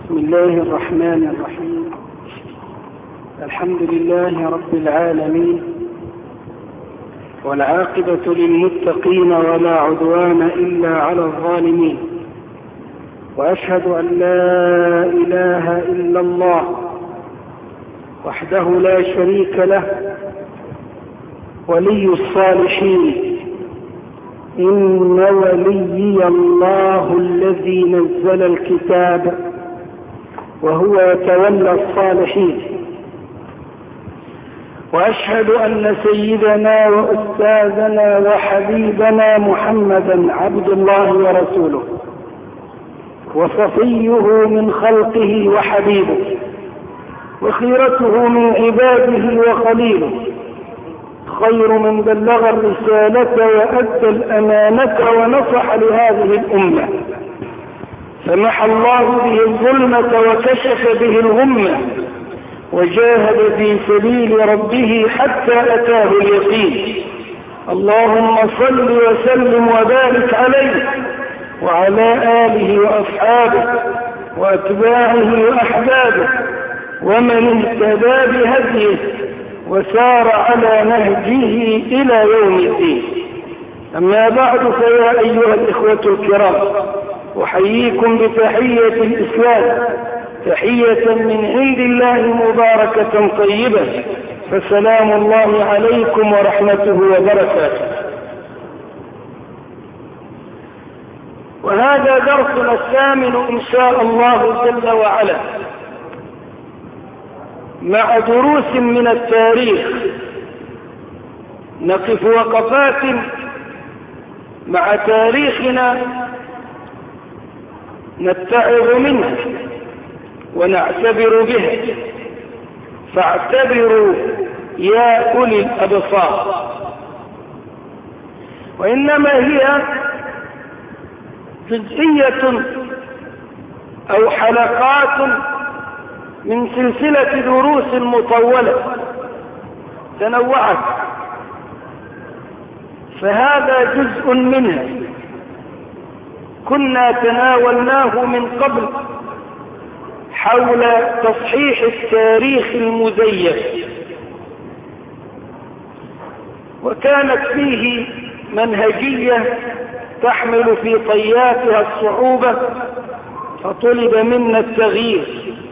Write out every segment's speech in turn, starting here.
بسم الله الرحمن الرحيم. الحمد لله رب العالمين، والعاقبة للمتقين ولا عدوان إلا على الظالمين، وأشهد أن لا إله إلا الله وحده لا شريك له ولي الصالحين. إن وليي الله الذي نزل الكتاب وهو يتولى الصالحين. وأشهد أن سيدنا وأستاذنا وحبيبنا محمدا عبد الله ورسوله، وصفيه من خلقه وحبيبه، وخيرته من عباده وخليله، خير من بلغ الرسالة وأدى الأمانة ونصح لهذه الأمة، فمحى الله به الظلمة وكشف به الغمة، وجاهد في سبيل ربه حتى أتاه اليقين. اللهم صل وسلم وبارك عليه وعلى آله وأصحابه وأتباعه وأحبابه ومن اهتدى بهديه وسار على نهجه إلى يوم الدين. أما بعد، فيا أيها الإخوة الكرام، أحييكم بتحية الإسلام، تحية من عند الله مباركة طيبة، فسلام الله عليكم ورحمته وبركاته. وهذا درسنا الثامن إن شاء الله جل وعلا، مع دروس من التاريخ. نقف وقفات مع تاريخنا نتعظ منها ونعتبر بها، فاعتبروا يا أولي الأبصار. وإنما هي جزئية أو حلقات من سلسلة دروس مطولة تنوعت، فهذا جزء منها كنا تناولناه من قبل حول تصحيح التاريخ المزيف، وكانت فيه منهجية تحمل في طياتها الصعوبة، فطلب منا التغيير،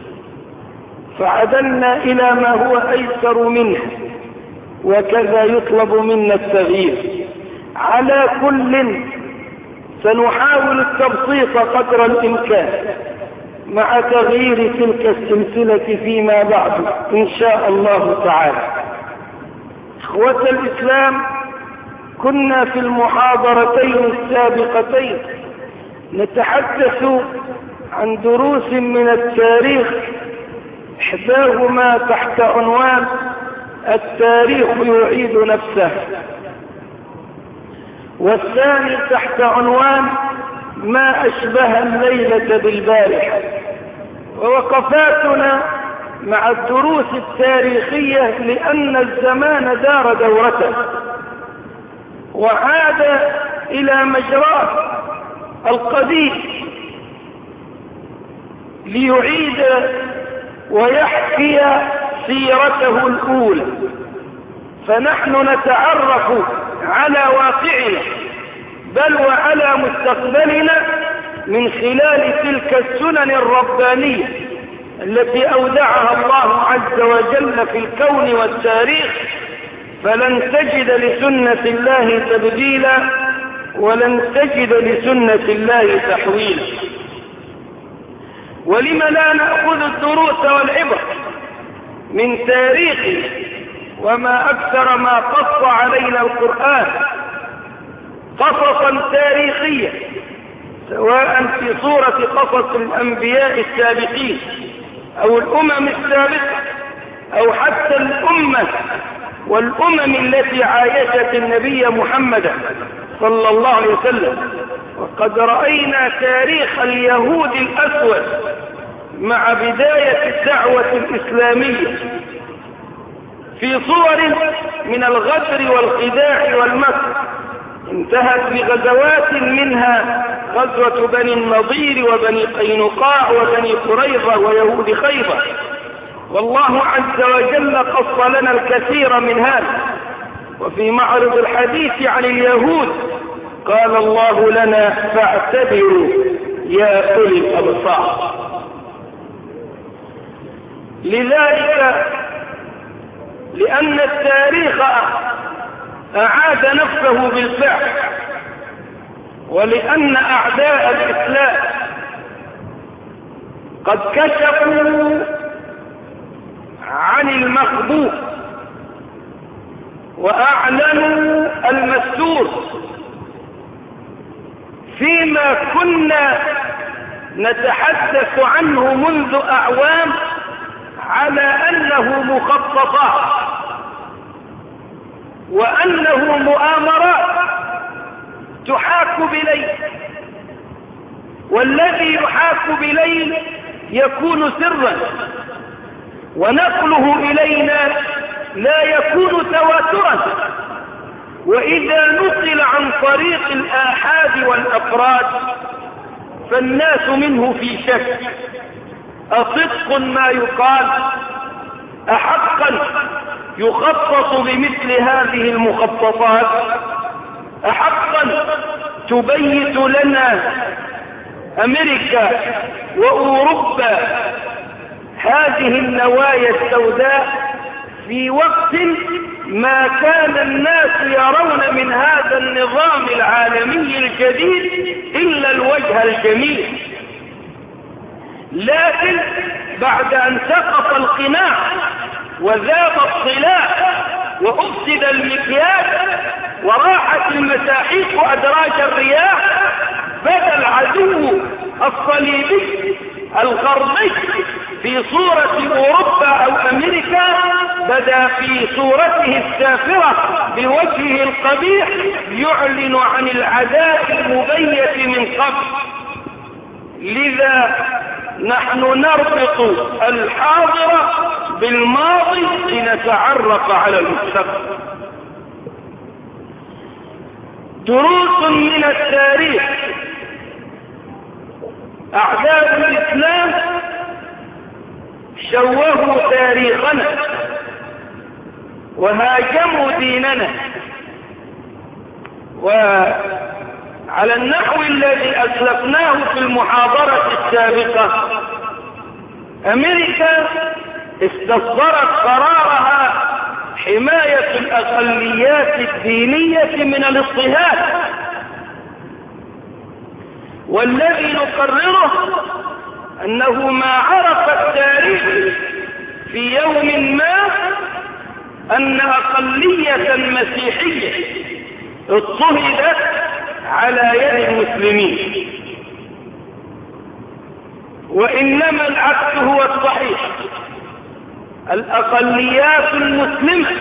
فعدلنا إلى ما هو أيسر منه، وكذا يطلب منا التغيير. على كل سنحاول التبسيط قدر الإمكان مع تغيير تلك السلسلة فيما بعد إن شاء الله تعالى. إخوة الإسلام، كنا في المحاضرتين السابقتين نتحدث عن دروس من التاريخ، إحداهما تحت عنوان التاريخ يعيد نفسه، والثاني تحت عنوان ما أشبه الليلة بالبارحة. ووقفاتنا مع الدروس التاريخية لأن الزمان دار دورته وعاد إلى مجراه القديم ليعيد ويحكي سيرته الأولى، فنحن نتعرف على واقعنا بل وعلى مستقبلنا من خلال تلك السنن الربانية التي أودعها الله عز وجل في الكون والتاريخ، فلن تجد لسنة الله تبديلا ولن تجد لسنة الله تحويلا. ولم لا نأخذ الدروس والعبر من تاريخنا، وما أكثر ما قص علينا القرآن قصصا تاريخيا، سواء في صورة قصص الأنبياء السابقين أو الأمم السابقة أو حتى الأمة والأمم التي عايشت النبي محمد صلى الله عليه وسلم. وقد رأينا تاريخ اليهود الأسود مع بداية الدعوة الإسلامية في صور من الغدر والخداع والمكر، انتهت بغزوات منها غزوة بني النضير وبني قينقاع وبني قريظة ويهود خيبر. والله عز وجل قص لنا الكثير من هذا. وفي معرض الحديث عن اليهود قال الله لنا فاعتبروا يا أولي الأبصار. لذلك لأن التاريخ أعاد نفسه بالفعل، ولأن أعداء الإسلام قد كشفوا عن المخبوء وأعلنوا المستور فيما كنا نتحدث عنه منذ أعوام على أنه مخططات وأنه مؤامرات تحاك بليل، والذي يحاك بليل يكون سرا، ونقله إلينا لا يكون تواترا. وإذا نقل عن طريق الآحاد والأفراد فالناس منه في شك، أصدق ما يقال؟ أحقا يخطط بمثل هذه المخططات؟ أحقا تبيت لنا أمريكا وأوروبا هذه النوايا السوداء في وقت ما كان الناس يرون من هذا النظام العالمي الجديد إلا الوجه الجميل؟ لكن بعد أن سقط القناع وذاب الصلاح وأفسد المكيال وراحت المساحيق أدراج الرياح، بدا العدو الصليبي الغربي في صورة أوروبا أو أمريكا بدا في صورته السافرة بوجهه القبيح يعلن عن العداء المبيت من قبل. لذا نحن نربط الحاضر بالماضي لنتعرف على المستقبل. دروس من التاريخ. أعداء الإسلام شوهوا تاريخنا وهاجموا ديننا، وعلى النحو الذي أسلفناه في المحاضرة السابقة أمريكا استصدرت قرارها حماية الأقليات الدينية من الاضطهاد، والذي نقرره أنه ما عرف التاريخ في يوم ما أن أقلية مسيحية اضطهدت على يد المسلمين، وإنما العكس هو الصحيح. الأقليات المسلمة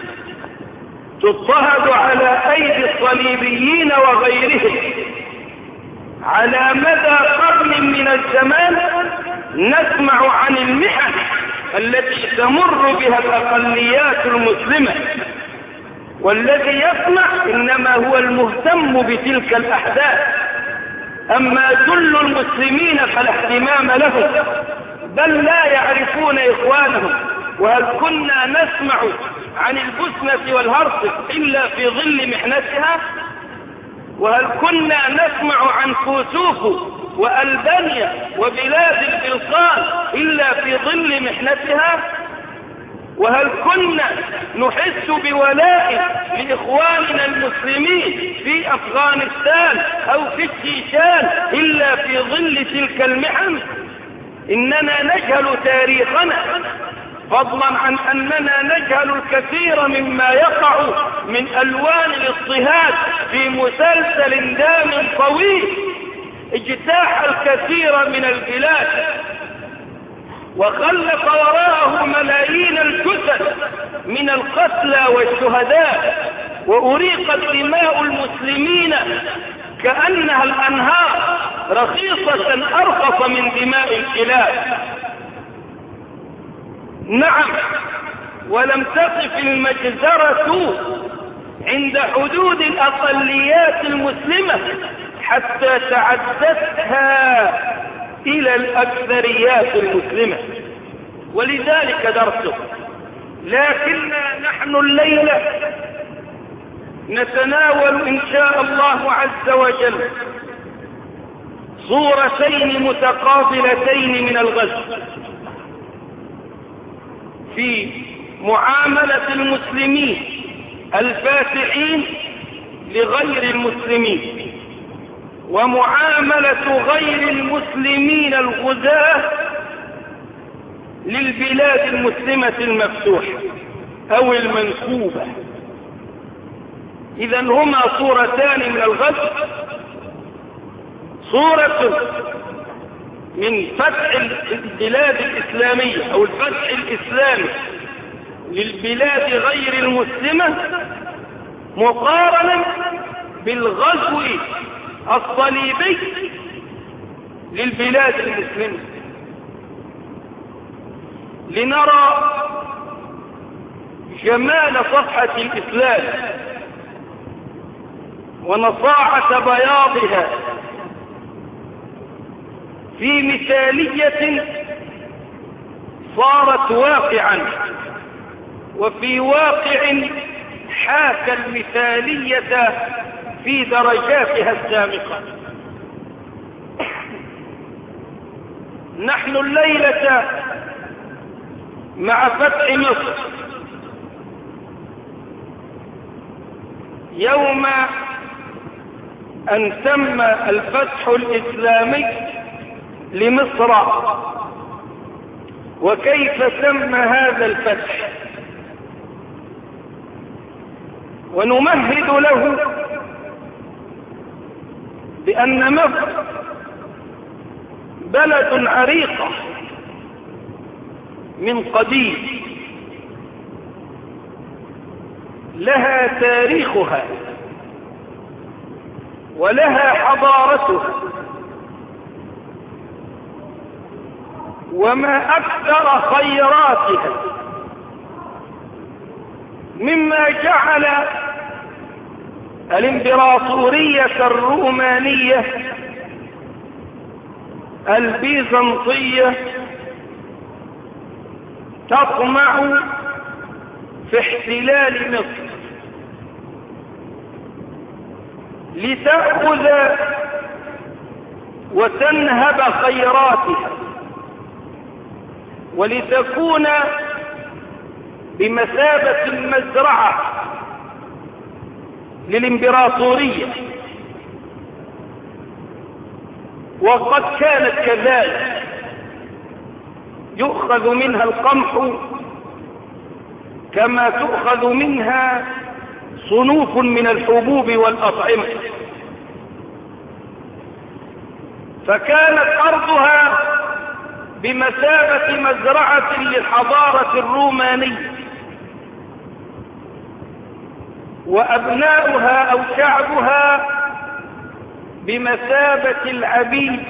تضطهد على أيدي الصليبيين وغيرهم على مدى قرن من الزمان. نسمع عن المحن التي تمر بها الأقليات المسلمة، والذي يسمع إنما هو المهتم بتلك الأحداث، أما جل المسلمين فلا اهتمام لهم، بل لا يعرفون إخوانهم. وهل كنا نسمع عن البوسنة والهرسك إلا في ظل محنتها؟ وهل كنا نسمع عن كوسوفو وألبانيا وبلاد البلقان إلا في ظل محنتها؟ وهل كنا نحس بولاء لإخواننا المسلمين في أفغانستان أو في الشيشان إلا في ظل تلك المحن؟ إننا نجهل تاريخنا، فضلا عن أننا نجهل الكثير مما يقع من ألوان الاضطهاد في مسلسل دام طويل اجتاح الكثير من البلاد وخلف وراءه ملايين الجثث من القتلى والشهداء، وأريقت دماء المسلمين كأنها الأنهار رخيصة أرخص من دماء الكلاب. نعم، ولم تقف المجزرة عند حدود الأقليات المسلمة حتى تعدتها إلى الأكثريات المسلمة، ولذلك درسه. لكن نحن الليلة نتناول إن شاء الله عز وجل صورتين متقابلتين من الغزو في معاملة المسلمين الفاتحين لغير المسلمين، ومعاملة غير المسلمين الغزاة للبلاد المسلمة المفتوحة أو المنكوبة. إذن هما صورتان من الغزو، صورة من فتح البلاد الإسلامية أو الفتح الإسلامي للبلاد غير المسلمة، مقارنة بالغزو الصليبي للبلاد المسلمة، لنرى جمال صفحة الإسلام ونصاعة بياضها في مثالية صارت واقعا، وفي واقع حاكى المثالية في درجاتها السابقة. نحن الليلة مع فتح مصر يوم أن تم الفتح الإسلامي لمصر، وكيف تم هذا الفتح، ونمهد له بأن مصر بلد عريقة من قديم، لها تاريخها ولها حضارتها، وما أكثر خيراتها، مما جعل الإمبراطورية الرومانية البيزنطية تطمع في احتلال مصر لتأخذ وتنهب خيراتها، ولتكون بمثابة المزرعة للإمبراطورية. وقد كانت كذلك، يؤخذ منها القمح كما تؤخذ منها صنوف من الحبوب والأطعمة، فكانت أرضها بمثابة مزرعة للحضارة الرومانية، وأبناؤها أو شعبها بمثابة العبيد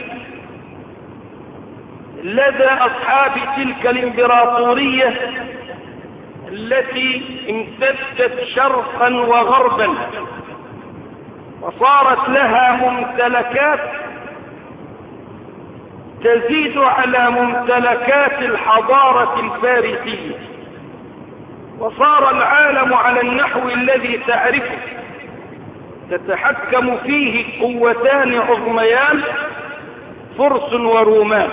لدى أصحاب تلك الإمبراطورية التي امتدت شرقا وغربا، وصارت لها ممتلكات تزيد على ممتلكات الحضارة الفارسية، وصار العالم على النحو الذي تعرفه، تتحكم فيه قوتان عظميان، فرس ورومان.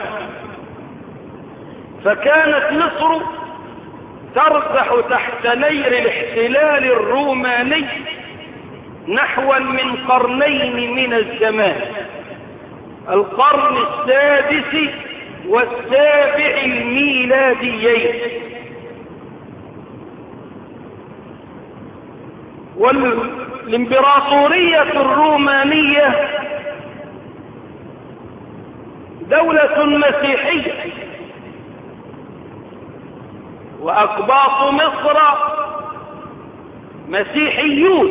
فكانت مصر ترتح تحت نير الاحتلال الروماني نحو من قرنين من الزمان، القرن السادس والسابع الميلاديين. والإمبراطورية الرومانية دولة مسيحية، وأقباط مصر مسيحيون،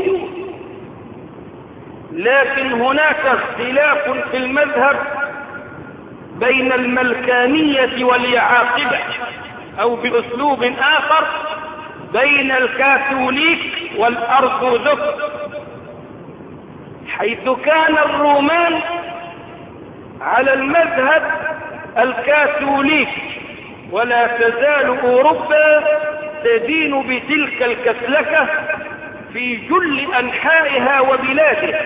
لكن هناك اختلاف في المذهب بين الملكانية واليعاقبة، أو بأسلوب آخر بين الكاثوليك والأرثوذكس، حيث كان الرومان على المذهب الكاثوليك، ولا تزال أوروبا تدين بتلك الكسلكة في جل أنحائها وبلادها.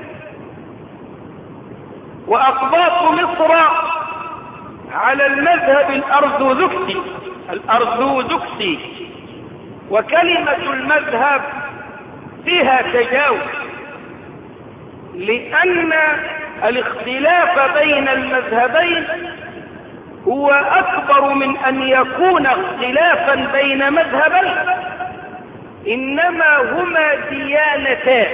وأقباط مصر على المذهب الأرثوذكسي، وكلمة المذهب فيها تجاوز، لأن الاختلاف بين المذهبين هو أكبر من أن يكون اختلافا بين مذهبين، إنما هما ديانتان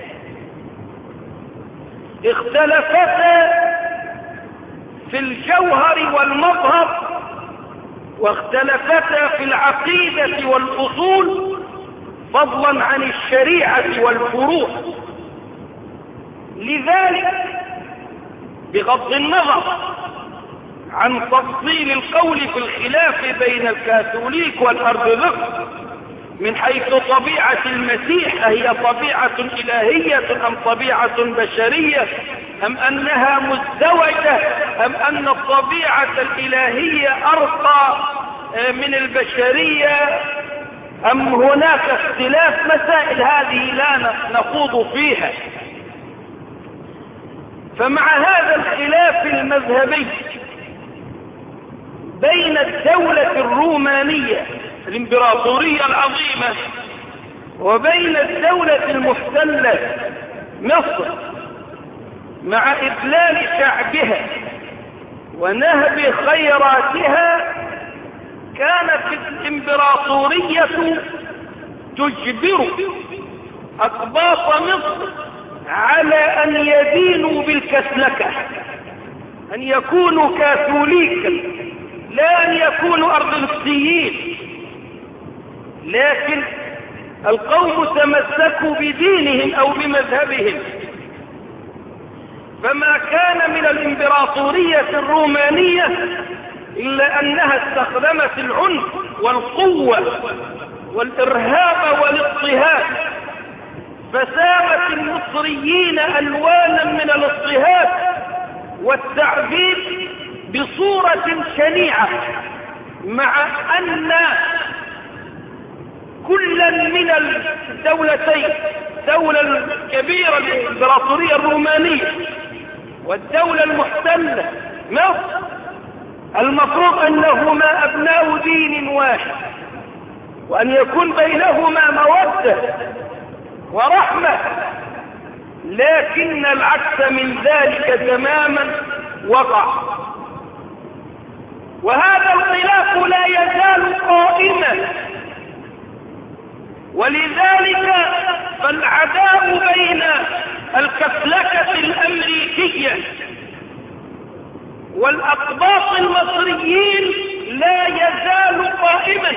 اختلفتا في الجوهر والمظهر، واختلفتا في العقيدة والأصول، فضلا عن الشريعة والفروع. لذلك بغض النظر عن تفصيل القول في الخلاف بين الكاثوليك والأرثوذكس من حيث طبيعة المسيح، أهي طبيعة إلهية أم طبيعة بشرية، أم أنها مزدوجة، أم أن الطبيعة الإلهية أرقى من البشرية، أم هناك اختلاف، مسائل هذه لا نخوض فيها. فمع هذا الخلاف المذهبي بين الدولة الرومانية الإمبراطورية العظيمة وبين الدولة المحتلة مصر، مع إذلال شعبها ونهب خيراتها، كانت الإمبراطورية تجبر أقباط مصر على أن يدينوا بالكسلكة، أن يكونوا كاثوليكا، لا أن يكونوا أرثوذكسيين. لكن القوم تمسكوا بدينهم أو بمذهبهم، فما كان من الإمبراطورية الرومانية إلا أنها استخدمت العنف والقوة والإرهاب والاضطهاد، فسامت المصريين ألوانا من الاضطهاد والتعذيب بصورة شنيعة، مع أن كلا من الدولتين، الدولة الكبيرة الإمبراطورية الرومانية والدولة المحتلة مصر، المفروض أنهما أبناء دين واحد، وأن يكون بينهما مودة ورحمة، لكن العكس من ذلك تماما وقع. وهذا الخلاف لا يزال قائما، ولذلك فالعداء بين الكسلكة الأمريكية والأقباط المصريين لا يزال قائما،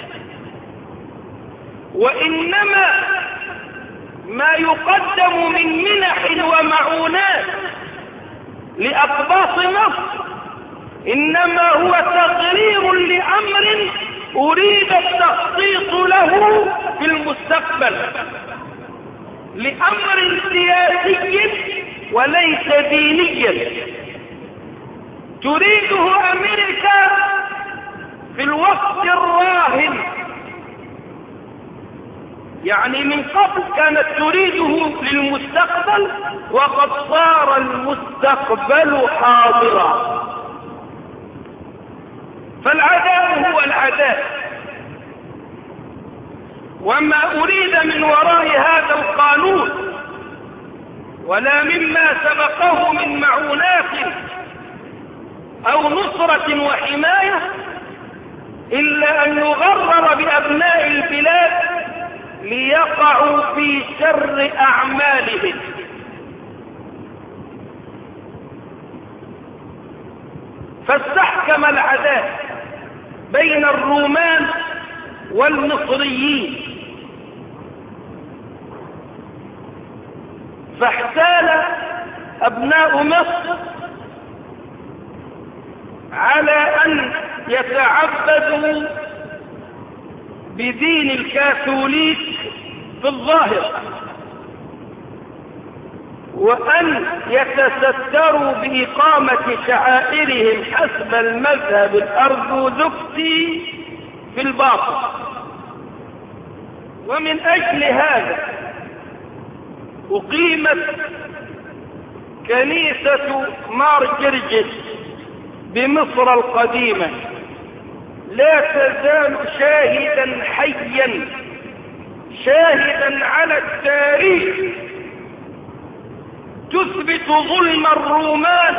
وإنما ما يقدم من منح ومعونات لأقباط مصر إنما هو تقرير لأمر أريد التخطيط له في المستقبل، لأمر سياسي وليس دينيا تريده أمريكا في الوقت الراهن. يعني من قبل كانت تريده للمستقبل، وقد صار المستقبل حاضرا. فالعداء هو العداء، وما أريد من وراء هذا القانون ولا مما سبقه من معونات أو نصرة وحماية إلا أن يغرر بأبناء البلاد ليقعوا في شر أعمالهم. فاستحكم العداء بين الرومان والمصريين، فاحتال أبناء مصر على أن يتعبدوا بدين الكاثوليك في الظاهر، وأن يتستروا بإقامة شعائرهم حسب المذهب الأرثوذكسي في الباطن. ومن أجل هذا أقيمت كنيسة مار جرجس بمصر القديمة، لا تزال شاهدا حيا، شاهدا على التاريخ، تثبت ظلم الرومان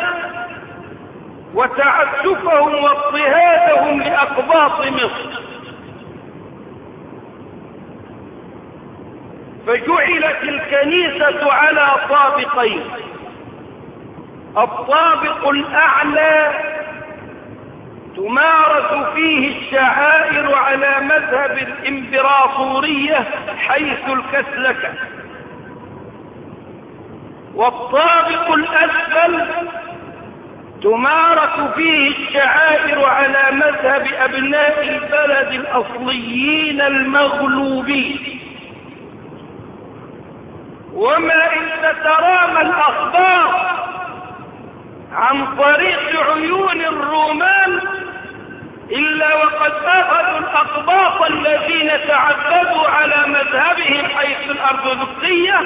وتعسفهم واضطهادهم لأقباط مصر. فجعلت الكنيسة على طابقين: الطابق الأعلى تمارس فيه الشعائر على مذهب الإمبراطورية حيث الكسلكة، والطابق الأسفل تمارس فيه الشعائر على مذهب أبناء البلد الأصليين المغلوبين. وما إن تترامى الأخبار عن طريق عيون الرومان إلا وقد أخذوا الأقباط الذين تعبدوا على مذهبهم حيث الأرثوذكسية،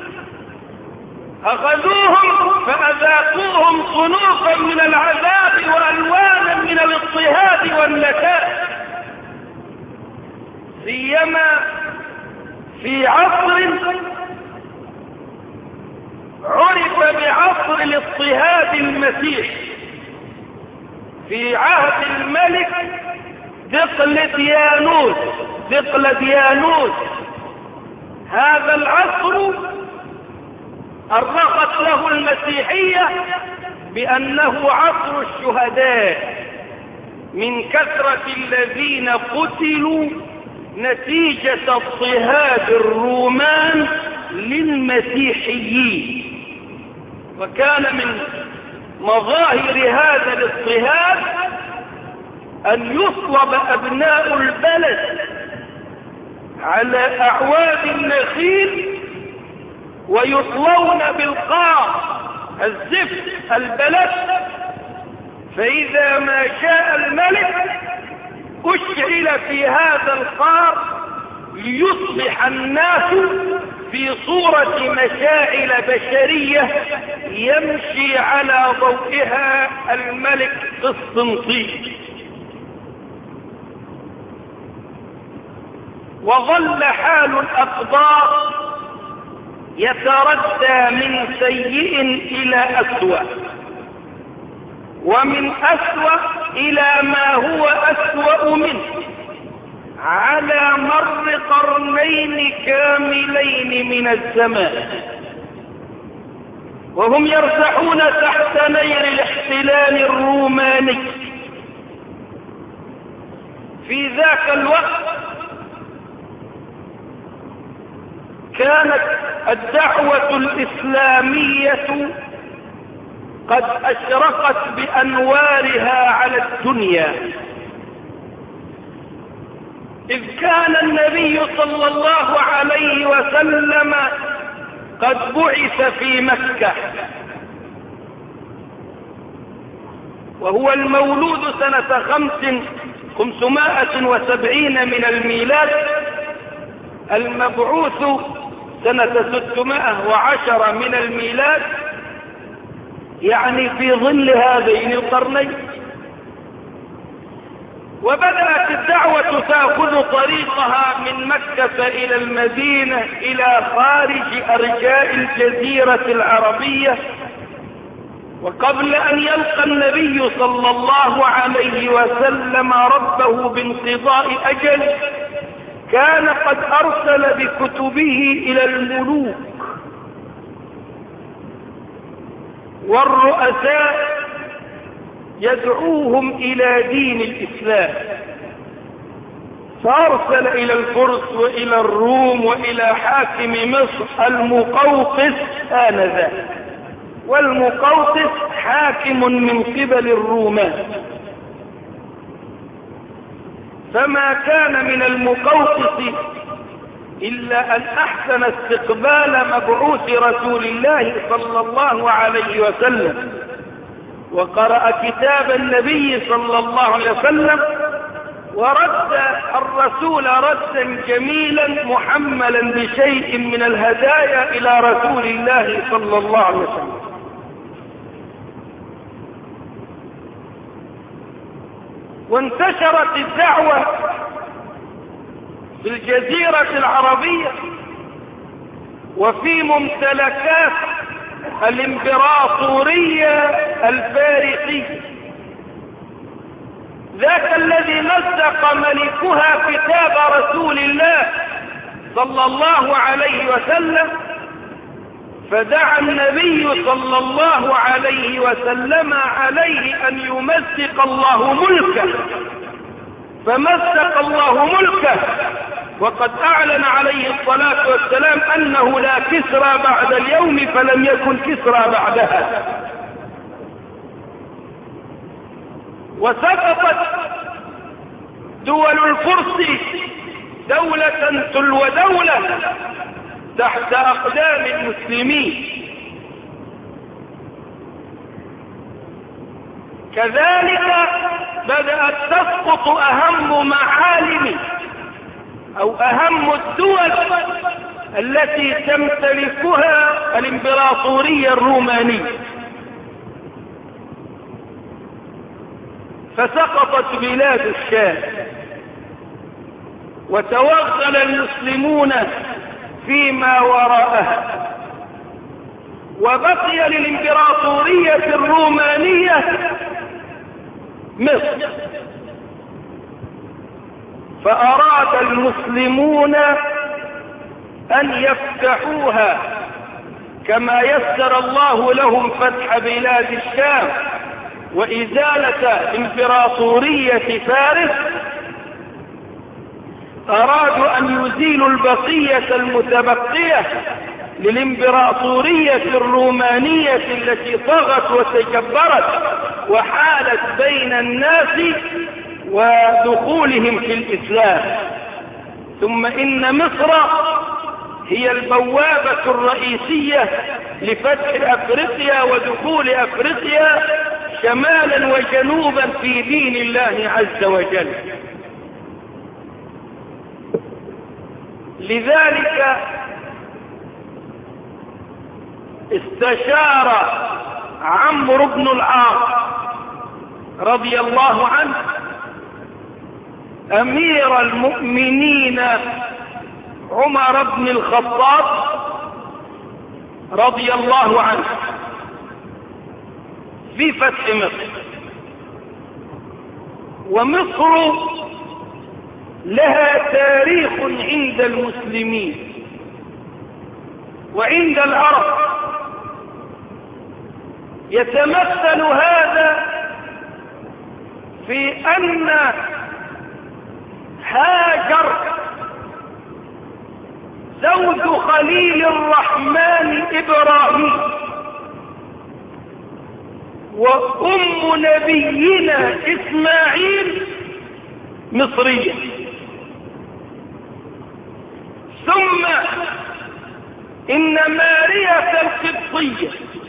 أخذوهم فأذاقوهم صنوفا من العذاب وألوانا من الاضطهاد والنكال، سيما في عصر عرف بعصر الاضطهاد المسيحي في عهد الملك دقلديانوس. هذا العصر أرخت له المسيحية بأنه عصر الشهداء من كثرة الذين قتلوا نتيجة اضطهاد الرومان للمسيحيين. وكان من مظاهر هذا الاضطهاد أن يصلب أبناء البلد على أعواد النخيل ويطلون بالقار الزفت البلد، فإذا ما شاء الملك أشعل في هذا القار ليصبح الناس في صورة مشاعل بشرية يمشي على ضوئها الملك قسطنطين. وظل حال الأقباط يتردى من سيء إلى أسوأ، ومن أسوأ إلى ما هو أسوأ منه، على مر قرنين كاملين من الزمان، وهم يرتاحون تحت نير الاحتلال الروماني. في ذاك الوقت كانت الدعوة الإسلامية قد أشرقت بأنوارها على الدنيا، إذ كان النبي صلى الله عليه وسلم قد بعث في مكة، وهو المولود سنة 570 من الميلاد، المبعوث سنة 610 من الميلاد، يعني في ظل هذين القرنين. وبدأت الدعوة تأخذ طريقها من مكة إلى المدينة إلى خارج أرجاء الجزيرة العربية. وقبل أن يلقى النبي صلى الله عليه وسلم ربه بانقضاء أجله كان قد أرسل بكتبه إلى الملوك والرؤساء يدعوهم إلى دين الإسلام، فأرسل إلى الفرس وإلى الروم وإلى حاكم مصر المقوقس آنذاك، والمقوقس حاكم من قبل الرومان. فما كان من المقوقس إلا أن أحسن استقبال مبعوث رسول الله صلى الله عليه وسلم، وقرأ كتاب النبي صلى الله عليه وسلم، ورد الرسول ردا جميلا محملا بشيء من الهدايا إلى رسول الله صلى الله عليه وسلم. وانتشرت الدعوة في الجزيرة العربية وفي ممتلكات الإمبراطورية الفارسية، ذاك الذي مزق ملكها كتاب رسول الله صلى الله عليه وسلم، فدعا النبي صلى الله عليه وسلم عليه أن يمزق الله ملكه، فمزق الله ملكه، وقد أعلن عليه الصلاة والسلام أنه لا كسرى بعد اليوم، فلم يكن كسرى بعدها. وسقطت دول الفرس دولة تلو دولة تحت أقدام المسلمين. كذلك بدأت تسقط أهم معالم أو أهم الدول التي تمتلكها الإمبراطورية الرومانية، فسقطت بلاد الشام، وتوغل المسلمون فيما وراءها، وبقي للإمبراطورية الرومانية مصر. فأراد المسلمون أن يفتحوها كما يسر الله لهم فتح بلاد الشام وإزالة إمبراطورية فارس. أرادوا أن يزيلوا البقية المتبقية للإمبراطورية الرومانية التي طغت وتجبرت وحالت بين الناس ودخولهم في الإسلام. ثم إن مصر هي البوابة الرئيسية لفتح أفريقيا ودخول أفريقيا شمالا وجنوبا في دين الله عز وجل. لذلك استشار عمرو بن العاص رضي الله عنه أمير المؤمنين عمر بن الخطاب رضي الله عنه في فتح مصر. ومصر لها تاريخ عند المسلمين وعند العرب، يتمثل هذا في أن هاجر زوج خليل الرحمن إبراهيم وأم نبينا إسماعيل مصرية، ثم إن مارية القبطية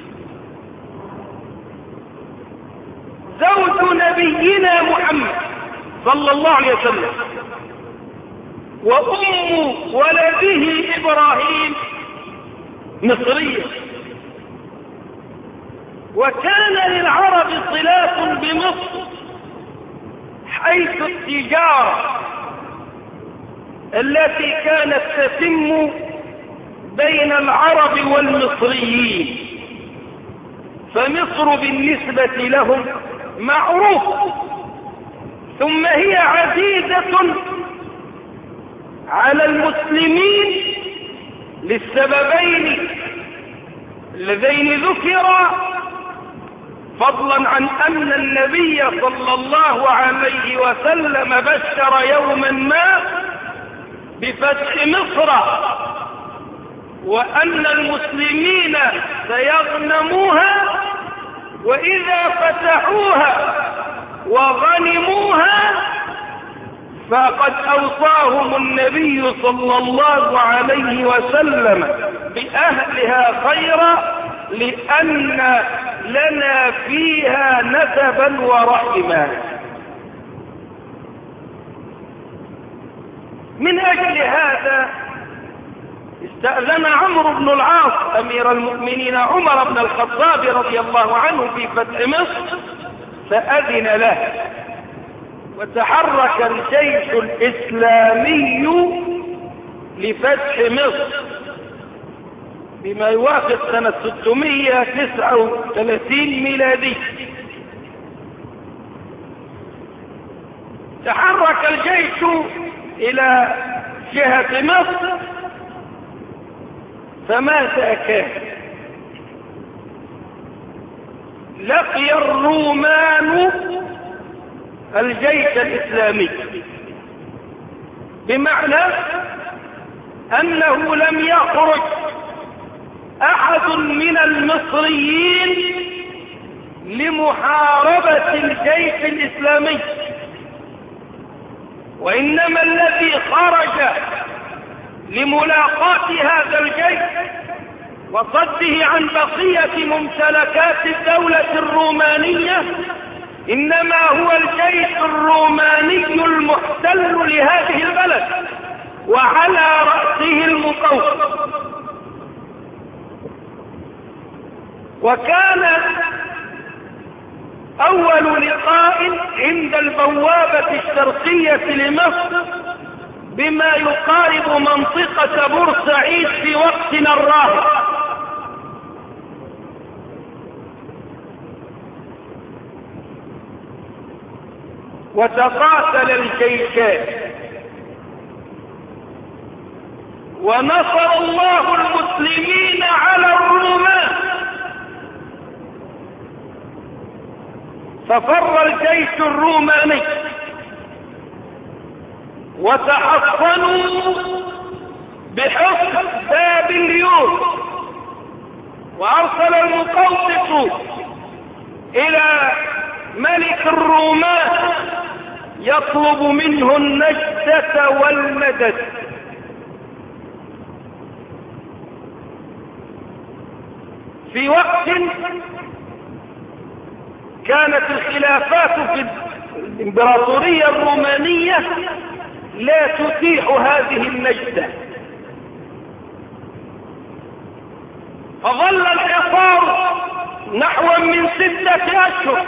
زوج نبينا محمد صلى الله عليه وسلم وأم ولده إبراهيم مصرية. وكان للعرب صلات بمصر حيث التجارة التي كانت تتم بين العرب والمصريين، فمصر بالنسبة لهم معروف. ثم هي عزيزة على المسلمين للسببين اللذين ذكرا، فضلا عن أن النبي صلى الله عليه وسلم بشر يوما ما بفتح مصر، وأن المسلمين سيغنموها، وإذا فتحوها وغنموها فقد أوصاهم النبي صلى الله عليه وسلم بأهلها خيرا لأن لنا فيها نسبا ورحما. من أجل هذا استأذن عمرو بن العاص أمير المؤمنين عمر بن الخطاب رضي الله عنه في فتح مصر فأذن له، وتحرك الجيش الإسلامي لفتح مصر بما يوافق سنة 639 ميلادي. تحرك الجيش إلى جهة مصر، فماذا كان؟ لقي الرومان الجيش الإسلامي، بمعنى أنه لم يخرج أحد من المصريين لمحاربة الجيش الإسلامي، وإنما الذي خرج لملاقاة هذا الجيش وصده عن بقية ممتلكات الدولة الرومانية إنما هو الجيش الروماني المحتل لهذه البلد، وعلى رأسه المقوقس. وكان أول لقاء عند البوابة الشرقية لمصر بما يقارب منطقة بورسعيد في وقتنا الراهن. وتقاتل الجيشان، ونصر الله المسلمين على الرومان، ففر الجيش الروماني وتحصنوا بحصن بابليون، وأرسل المقوقس إلى ملك الرومان يطلب منه النجدة والمدد. في وقت كانت الخلافات في الإمبراطورية الرومانية لا تتيح هذه النجدة، فظل الحصار نحو من 6 أشهر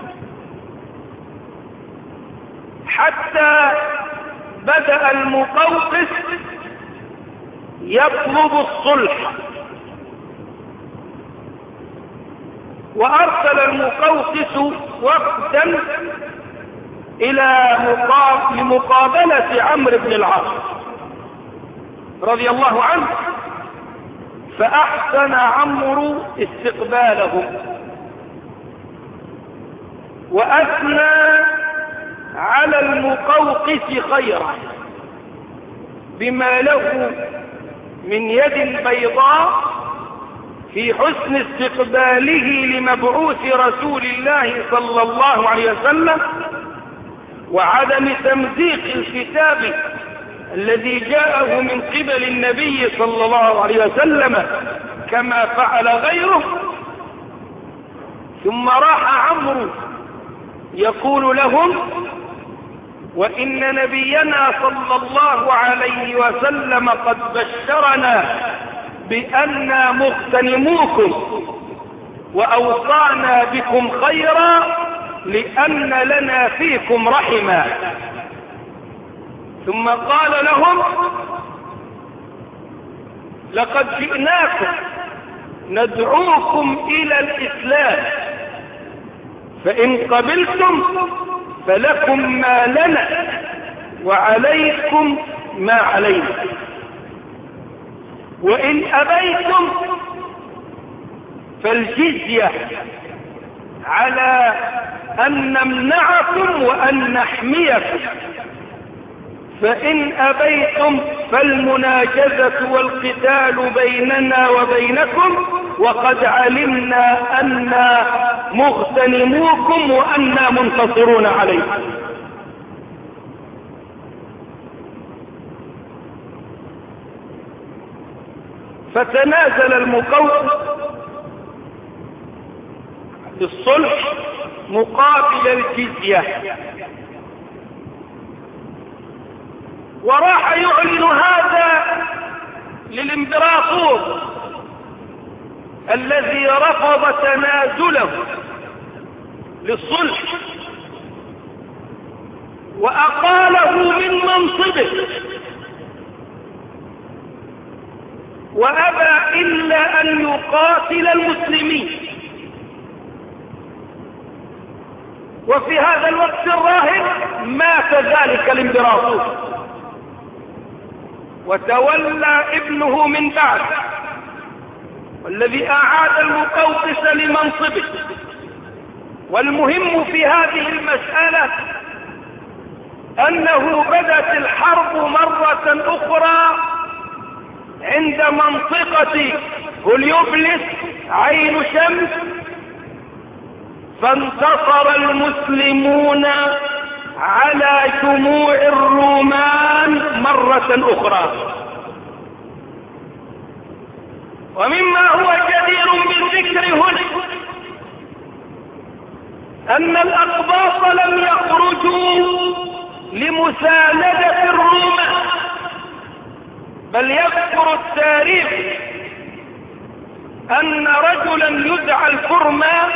حتى بدأ المقوقس يطلب الصلح، وأرسل المقوقس وفدا إلى لمقابلة عمرو بن العاص رضي الله عنه، فأحسن عمرو استقبالهم وأثنى على المقوقس خيرا بما له من يد بيضاء في حسن استقباله لمبعوث رسول الله صلى الله عليه وسلم، وعدم تمزيق الكتاب الذي جاءه من قبل النبي صلى الله عليه وسلم كما فعل غيره. ثم راح عمرو يقول لهم: وإن نبينا صلى الله عليه وسلم قد بشرنا بأننا مغتنموكم وأوصانا بكم خيرا لأن لنا فيكم رحما. ثم قال لهم: لقد جئناكم ندعوكم إلى الإسلام، فإن قبلتم فلكم ما لنا وعليكم ما علينا، وإن أبيتم فالجزية على أن نمنعكم وأن نحميكم، فإن أبيتم فالمناجزة والقتال بيننا وبينكم، وقد علمنا أننا مغتنموكم وأننا منتصرون عليكم. فتنازل المقوقس بالصلح مقابل الجزية، وراح يعلن هذا للامبراطور الذي رفض تنازله للصلح وأقاله من منصبه، وأبى إلا أن يقاتل المسلمين. وفي هذا الوقت الراهن مات ذلك الامبراطور وتولى ابنه من بعد، والذي أعاد المقوقس لمنصبه. والمهم في هذه المسألة أنه بدت الحرب مرة أخرى عند منطقة هليوبلس عين شمس، فانتصر المسلمون على جموع الرومان مرة أخرى. ومما هو جدير بالذكر هنا أن الأقباط لم يخرجوا لمساندة الرومان، بل يذكر التاريخ أن رجلا يدعى الفرما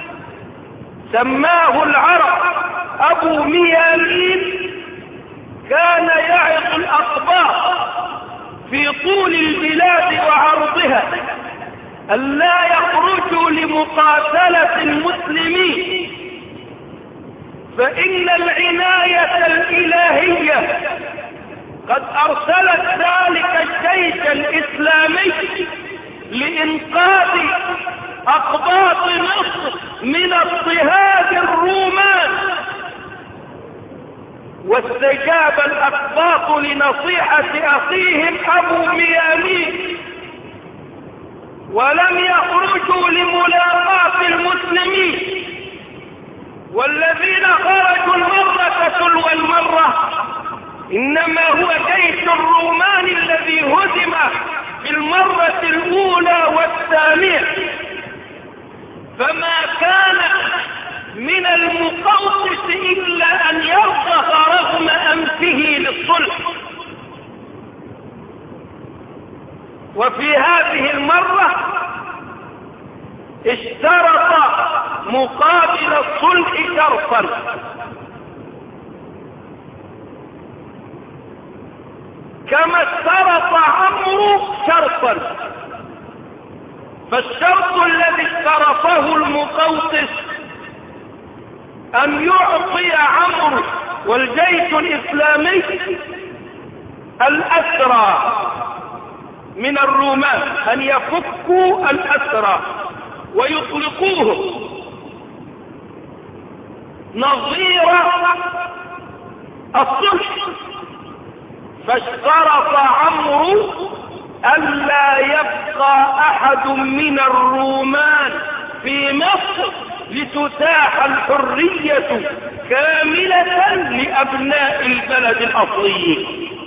سماه العرب أبو ميامين كان يعظ الأقباط في طول البلاد وعرضها ألا يخرجوا لمقاتلة المسلمين، فإن العناية الإلهية قد أرسلت ذلك الجيش الإسلامي لإنقاذ أقباط مصر من اضطهاد الرومان. واستجاب الأقباط لنصيحة أخيهم أبو ميامين ولم يخرجوا لملاقاة المسلمين، والذين خرجوا المرة تلو المرة إنما هو جيش الرومان الذي هزم في المرة الأولى والثانية. فما كان من المقوقس إلا أن يرضخ رغم أنفه للصلح. وفي هذه المرة اشترط مقابل الصلح شرطا، كما اشترط عمرو شرطا. فالشرط الذي اشترطه المقوقس أن يعطي عمرو والجيش الإسلامي الأسرى من الرومان، أن يفكوا الأسرى ويطلقوه نظير الصلح. فاشترط عمرو ألا يبقى أحد من الرومان في مصر لتتاح الحرية كاملة لأبناء البلد الأصلي.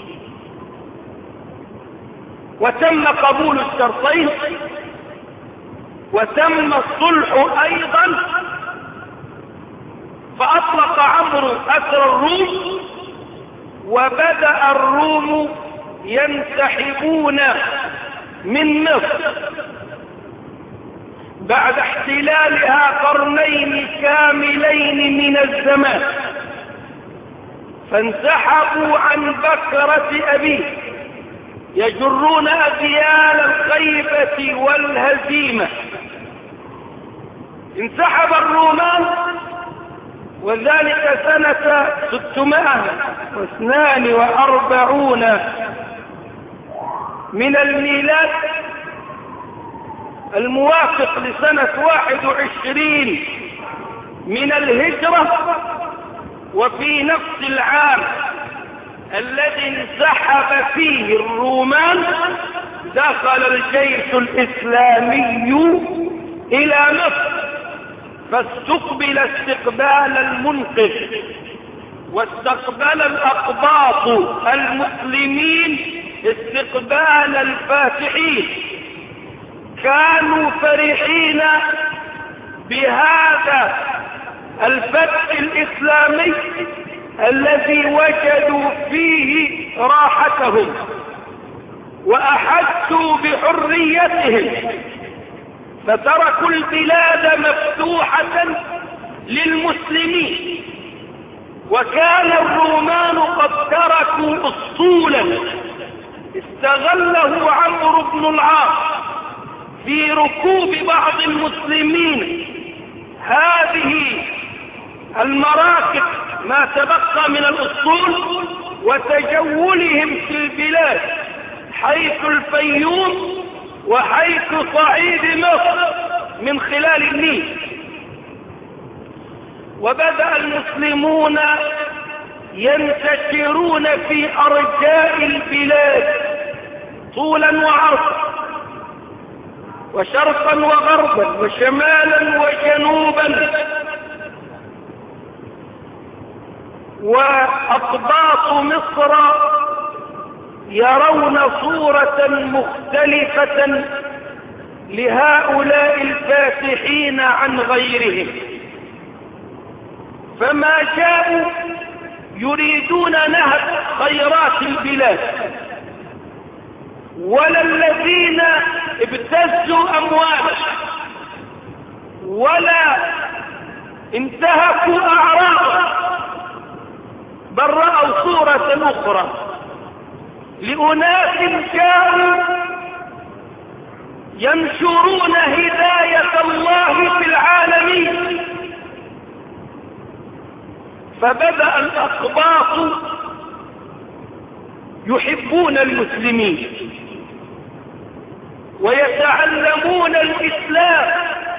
وتم قبول الشرطين وتم الصلح أيضا، فأطلق عمرو أسر الروم، وبدأ الروم ينسحبون من مصر بعد احتلالها قرنين كاملين من الزمان، فانسحبوا عن بكرة أبيه يجرون أذيال الخيبة والهزيمة. انسحب الرومان وذلك سنة 642 من الميلاد، الموافق لسنة 21 من الهجرة. وفي نفس العام الذي انسحب فيه الرومان دخل الجيش الإسلامي إلى مصر، فاستقبل استقبال المنقذ، واستقبل الأقباط المسلمين استقبال الفاتحين، كانوا فرحين بهذا الفتح الإسلامي الذي وجدوا فيه راحتهم وأحسوا بحريتهم، فتركوا البلاد مفتوحة للمسلمين. وكان الرومان قد تركوا أسطولا استغله عمرو بن العاص في ركوب بعض المسلمين هذه المراكب ما تبقى من الأسطول وتجولهم في البلاد حيث الفيوم وحيث صعيد مصر من خلال النيل. وبدأ المسلمون ينتشرون في أرجاء البلاد طولا وعرضا وشرقا وغربا وشمالا وجنوبا، وأقباط مصر يرون صورة مختلفة لهؤلاء الفاتحين عن غيرهم، فما جاءوا يريدون نهب خيرات البلاد، ولا الذين ابتزوا أموالا ولا انتهكوا أعراضا، بل رأوا صورة أخرى لأناس جاءوا ينشرون هداية الله في العالمين. فبدأ الأقباط يحبون المسلمين ويتعلمون الإسلام،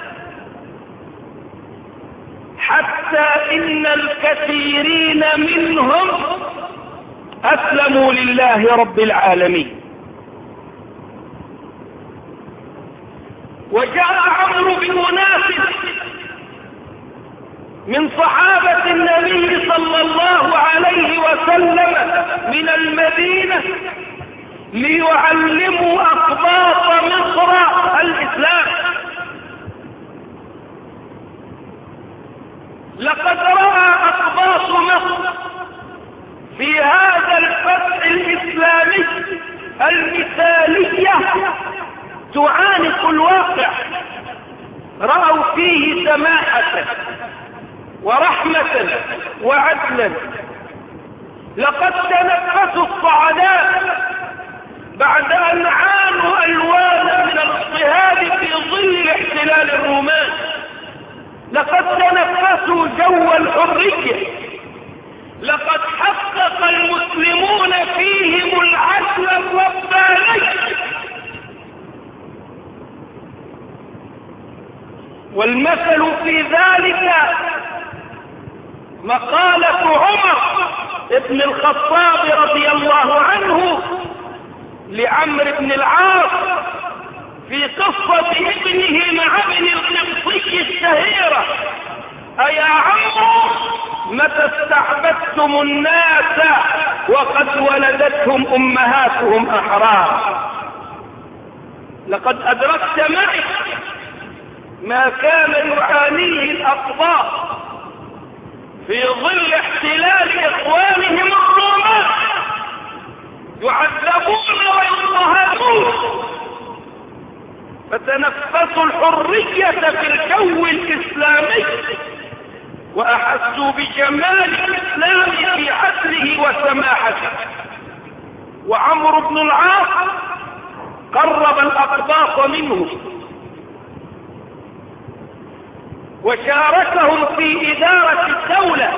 حتى إن الكثيرين منهم أسلموا لله رب العالمين. وجاء عمرو بأناس من صحابة النبي صلى الله عليه وسلم من المدينة ليعلموا أقباط مصر الإسلام. لقد رأى أقباط مصر في هذا الفتح الإسلامي المثالية تعانق الواقع، رأوا فيه سماحة ورحمة وعدلا. لقد تنفسوا الصعداء بعد أن عانوا ألوانا من الاضطهاد في ظل احتلال الرومان. لقد تنفسوا جو الحرية. لقد حقق المسلمون فيهم العدل الرباني. والمثل في ذلك مقالة عمر ابن الخطاب رضي الله عنه لعمرو بن العاص في قصة ابنه مع ابن القبطي الشهيرة: أيا عمرو متى استعبدتم الناس وقد ولدتهم أمهاتهم أحرار؟ لقد أدركت معي ما كان يعانيه الأقباط في ظل احتلال إخوانهم الرومان، يعذبون ويضطهدون، فتنفسوا الحرية في الجو الإسلامي وأحسوا بجمال الإسلام في عدله وسماحته. وعمرو بن العاص قرب الأقباط منه وشاركهم في إدارة الدولة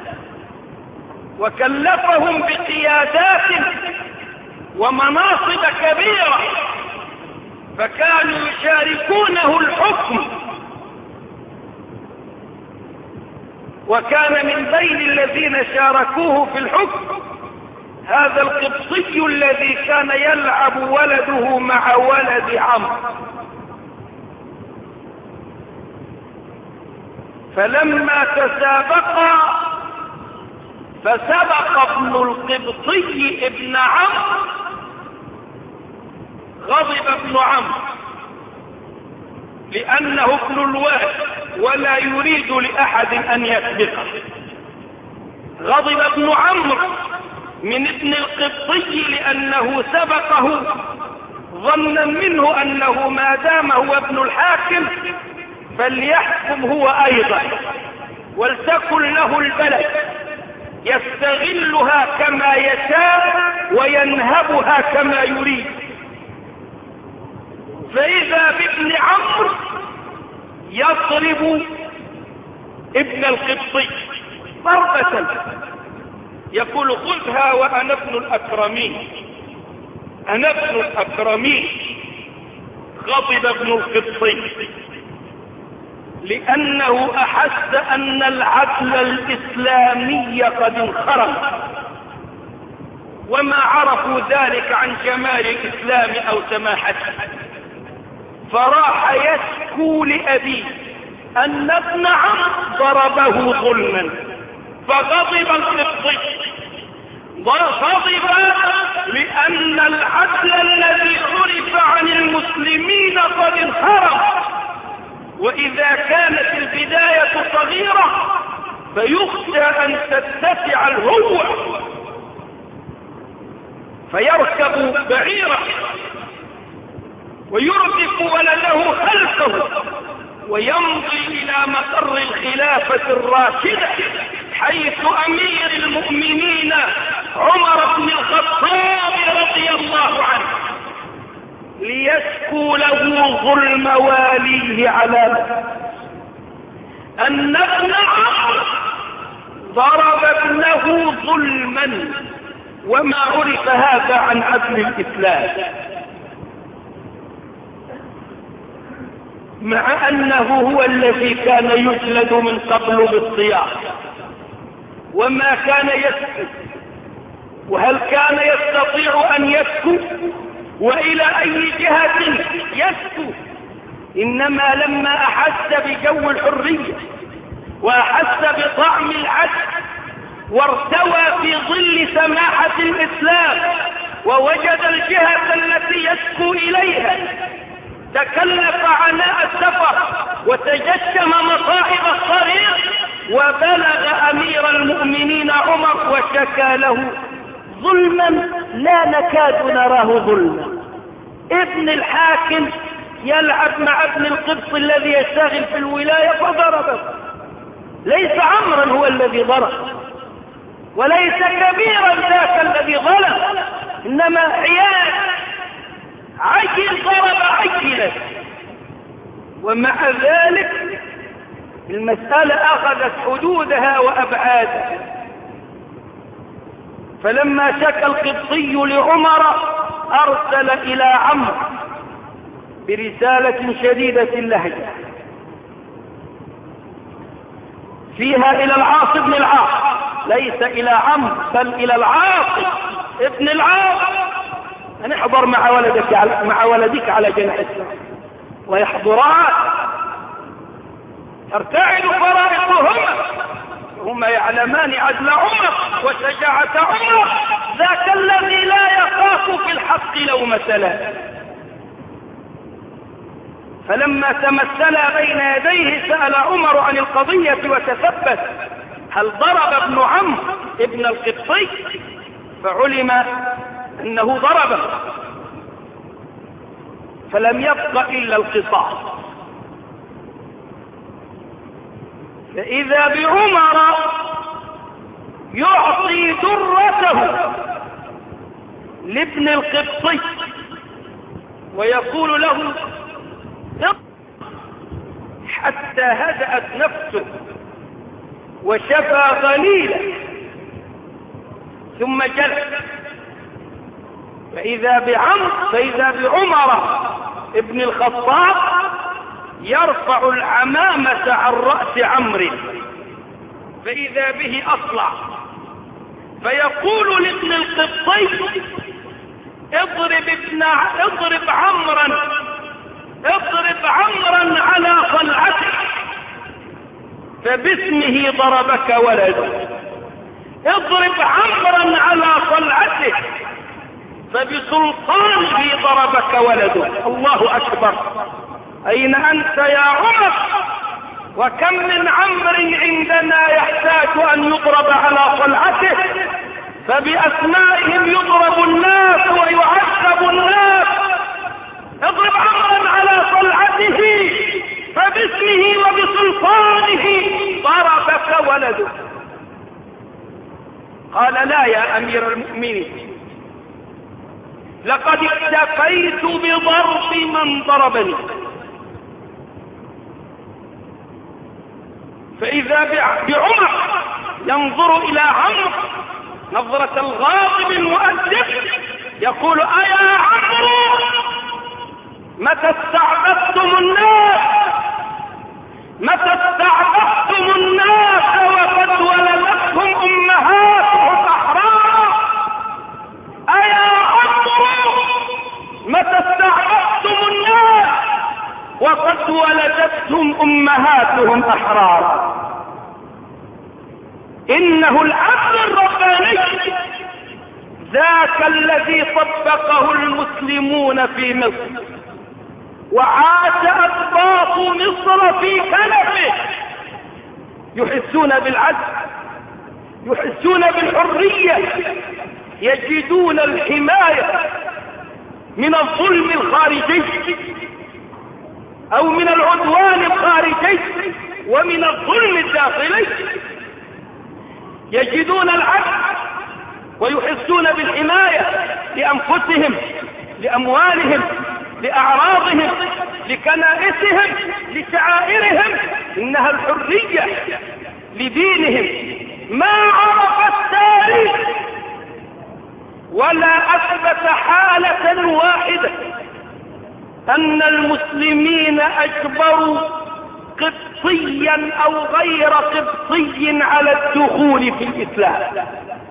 وكلفهم بقيادات ومناصب كبيرة، فكانوا يشاركونه الحكم. وكان من بين الذين شاركوه في الحكم هذا القبطي الذي كان يلعب ولده مع ولد عمرو. فلما تسابقا فسبق ابن القبطي ابن عمرو، غضب ابن عمرو لأنه ابن الواد ولا يريد لأحد أن يسبقه. غضب ابن عمرو من ابن القبطي لأنه سبقه ظنا منه أنه ما دام هو ابن الحاكم فليحكم هو أيضا ولتكن له البلد يستغلها كما يشاء وينهبها كما يريد. فإذا بابن عمرو يضرب ابن القبطي ضربة يقول خذها وأنا ابن الأكرمين، أنا ابن الأكرمين. غضب ابن القبطي لأنه أحس أن العدل الإسلامي قد انخرم، وما عرفوا ذلك عن جمال الإسلام أو سماحته، فراح يشكو لأبيه أن ابن عمرو ضربه ظلما. فغضب القبطي، وغضب لأن العدل الذي عرف عن المسلمين قد انخرم، وإذا كانت البداية صغيرة فيخشى أن تتسع الهوة فيركب بعيره ويردف ولده خلفه ويمضي إلى مقر الخلافة الراشدة حيث أمير المؤمنين عمر بن الخطاب رضي الله عنه، ليشكو له ظلم واليه على أن ابن عمرو ضرب ابنه ظلما، وما عرف هذا عن عدل الإسلام، مع أنه هو الذي كان يجلد من قبل بالصياح وما كان يسكت. وهل كان يستطيع أن يسكت؟ وإلى أي جهة يسكت؟ إنما لما أحس بجو الحرية وأحس بطعم العدل وارتوى في ظل سماحة الإسلام ووجد الجهة التي يسكو إليها، تكلف عناء السفر وتجشم مصائب الطريق وبلغ أمير المؤمنين عمر وشكى له ظلما لا نكاد نراه ظلما. ابن الحاكم يلعب مع ابن القبط الذي يشتغل في الولاية فضربه. ليس عمرا هو الذي ضرب وليس كبيرا ذاك الذي ظلم، إنما عيال عجل ضرب عجلا. ومع ذلك المسألة أخذت حدودها وأبعادها. فلما شكى القبطي لعمر أرسل إلى عمرو برسالة شديدة اللهجة فيها إلى العاص بن العاص، ليس إلى عمرو بل إلى العاص ابن العاص، أن احضر مع ولدك على جناح السماء ويحضران ترتعد فرائضهما، هما يعلمان عدل عمر وشجاعة عمر، ذاك الذي لا يخاف في الحق لومة لائم. فلما تمثلا بين يديه سأل عمر عن القضية وتثبت هل ضرب ابن عمرو ابن القبطي، فعلم أنه ضربه، فلم يبق إلا القصاص. فإذا بعمر يعطي درته لابن القبطي ويقول له حتى هدأت نفسه وشفى غليلا، ثم جلس. فإذا بعمر ابن الخطاب يرفع العمامة عن رأس عمرو، فإذا به أصلع، فيقول لابن القبطي اضرب عمرا على طلعته، فباسمه ضربك ولده. اضرب عمرا على طلعته، فبسلطانه ضربك ولده. الله أكبر. أين أنت يا عمر؟ وكم من عمر عندنا يحتاج أن يضرب على طلعته، فبأسمائهم يضرب الناس ويعذب الناس. اضرب عمرا على طلعته فباسمه وبسلطانه ضربك ولده. قال لا يا أمير المؤمنين، لقد اكتفيت بضرب من ضربني. فإذا بعمر ينظر إلى عمرو نظرة الغاضب المؤدب يقول أيا عمرو متى استعبدتم الناس، متى استعبدتم الناس وقد ولدتهم أمهاتهم أحرارا. أيا عمرو متى استعبدتم الناس وقد ولدتهم أمهاتهم أحرارا. إنه العبد الرباني ذاك الذي طبقه المسلمون في مصر، وعاش أسباط مصر في كنفه، يحسون بالعدل، يحسون بالحرية، يجدون الحماية من الظلم الخارجي أو من العدوان الخارجي ومن الظلم الداخلي. يجدون العدل ويحسون بالحماية لأنفسهم، لأموالهم، لأعراضهم، لكنائسهم، لشعائرهم. إنها الحرية لدينهم. ما عرف التاريخ ولا أثبت حالة واحدة أن المسلمين أجبروا قبطيا أو غير قبطي على الدخول في الإسلام.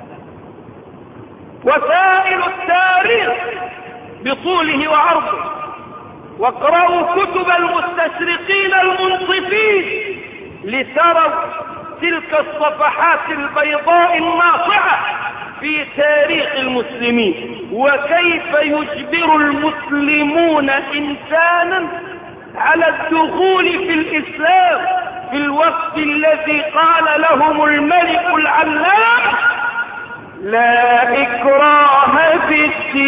وسائل التاريخ بطوله وعرضه، واقرأوا كتب المستشرقين المنصفين لتروا تلك الصفحات البيضاء الناصعة في تاريخ المسلمين، وكيف يجبر المسلمون إنسانا على الدخول في الإسلام في الوقت الذي قال لهم الملك العلام لا إكراه في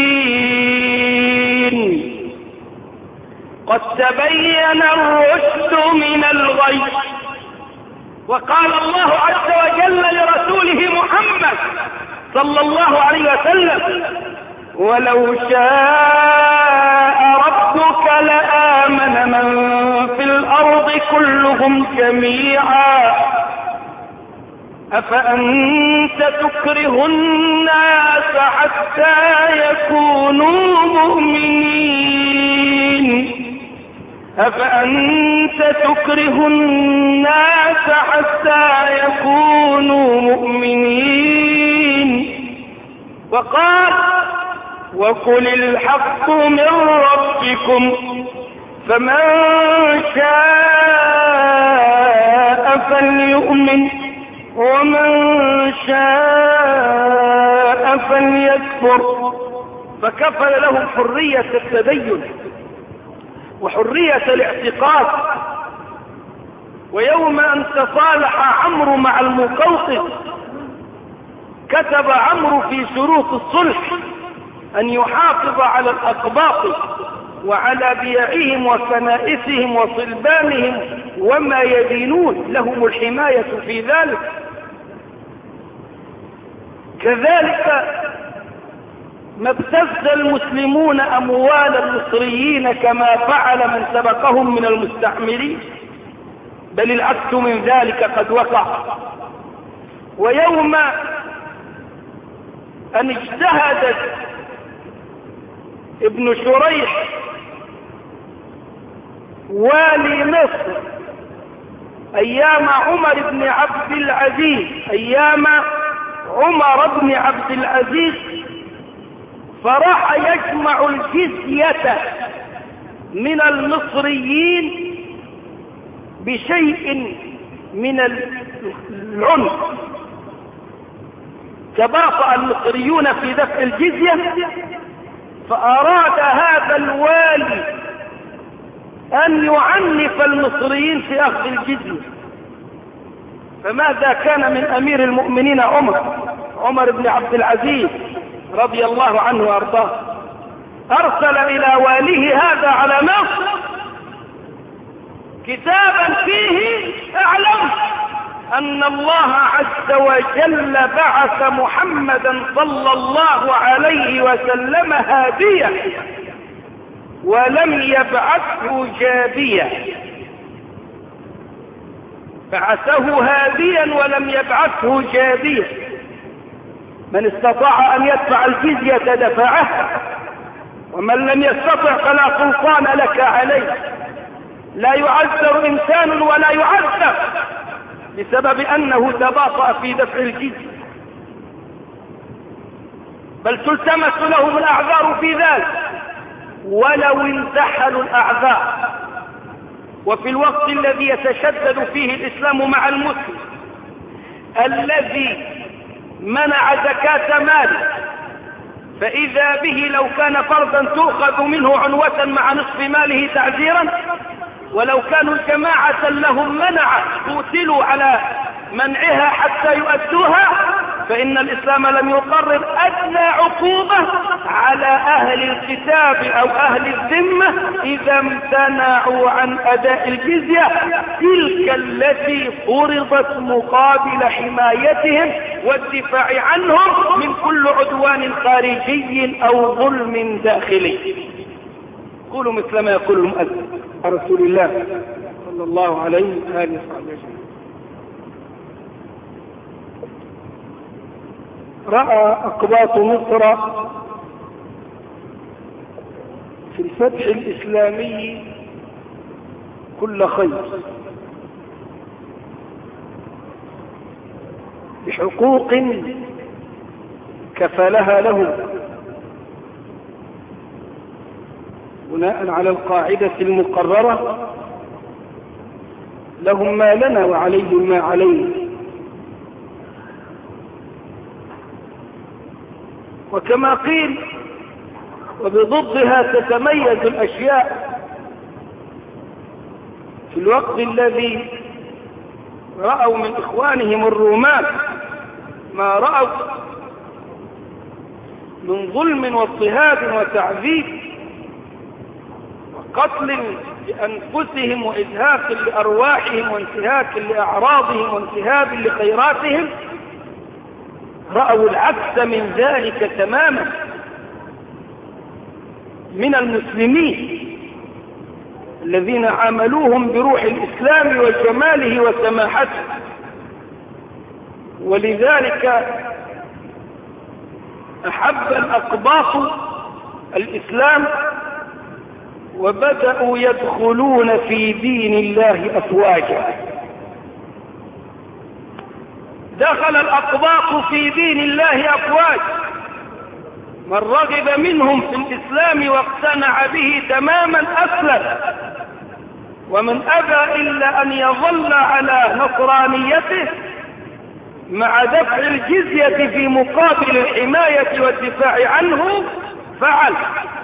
الدين قد تبين الرشد من الغي. وقال الله عز وجل لرسوله محمد صلى الله عليه وسلم ولو شاء ربك لآمن من في الأرض كلهم جميعا أفأنت تكره الناس حتى يكونوا مؤمنين أفأنت تكره الناس حتى يكونوا مؤمنين. وقال وقل الحق من ربكم فمن شاء فليؤمن ومن شاء فليكفر. فكفل لهم حرية التدين وحرية الاعتقاد. ويوم أن تصالح عمرو مع المقوقس كتب عمرو في شروط الصلح أن يحافظ على الأقباط وعلى بيعهم وكنائسهم وصلبانهم وما يدينون، لهم الحماية في ذلك. كذلك ما ابتز المسلمون أموال المصريين كما فعل من سبقهم من المستعمرين، بل العكس من ذلك قد وقع. ويوم أن اجتهدت ابن شريح والي مصر أيام عمر بن عبد العزيز فراح يجمع الجزية من المصريين بشيء من العنف. تباطأ المصريون في دفع الجزية، فأراد هذا الوالي أن يعنف المصريين في أخذ الجزية. فماذا كان من أمير المؤمنين عمر بن عبد العزيز رضي الله عنه وأرضاه؟ أرسل إلى واليه هذا على مصر كتابا فيه اعلم أن الله عز وجل بعث محمدا صلى الله عليه وسلم هاديا ولم يبعثه جابيا. بعثه هاديا ولم يبعثه جابيا. من استطاع أن يدفع الجزية دفعها، ومن لم يستطع فلا سلطان لك عليه. لا يعذر إنسان ولا يعذب بسبب أنه تباطأ في دفع الجزية، بل تلتمس لهم الأعذار في ذلك ولو انتحلوا الأعذار. وفي الوقت الذي يتشدد فيه الإسلام مع المسلم الذي منع زكاة ماله، فإذا به لو كان فرضا تؤخذ منه عنوة مع نصف ماله تعزيرا، ولو كانوا جماعة لهم منع قتلوا على منعها حتى يؤدوها، فإن الإسلام لم يقرر أدنى عقوبة على أهل الكتاب أو أهل الذمة إذا امتنعوا عن أداء الجزية، تلك التي فرضت مقابل حمايتهم والدفاع عنهم من كل عدوان خارجي أو ظلم داخلي. قولوا مثل ما يقول المؤذن رسول الله صلى الله عليه وآله وسلم. رأى أقباط مصر في الفتح الإسلامي كل خير بحقوق كفلها له بناء على القاعدة المقررة: لهم ما لنا وعليهم ما علينا. وكما قيل وبضدها تتميز الأشياء. في الوقت الذي رأوا من إخوانهم الرومان ما رأوا من ظلم واضطهاد وتعذيب وقتل لأنفسهم وإزهاق لأرواحهم وانتهاك لأعراضهم وانتهاب لخيراتهم، رأوا العكس من ذلك تماما من المسلمين الذين عاملوهم بروح الإسلام وجماله وسماحته. ولذلك أحب الأقباط الإسلام وبدأوا يدخلون في دين الله أفواجا. دخل الأقباط في دين الله أفواج، من رغب منهم في الإسلام واقتنع به تماما أسلم، ومن أبى إلا أن يظل على نصرانيته مع دفع الجزية في مقابل الحماية والدفاع عنه فعل.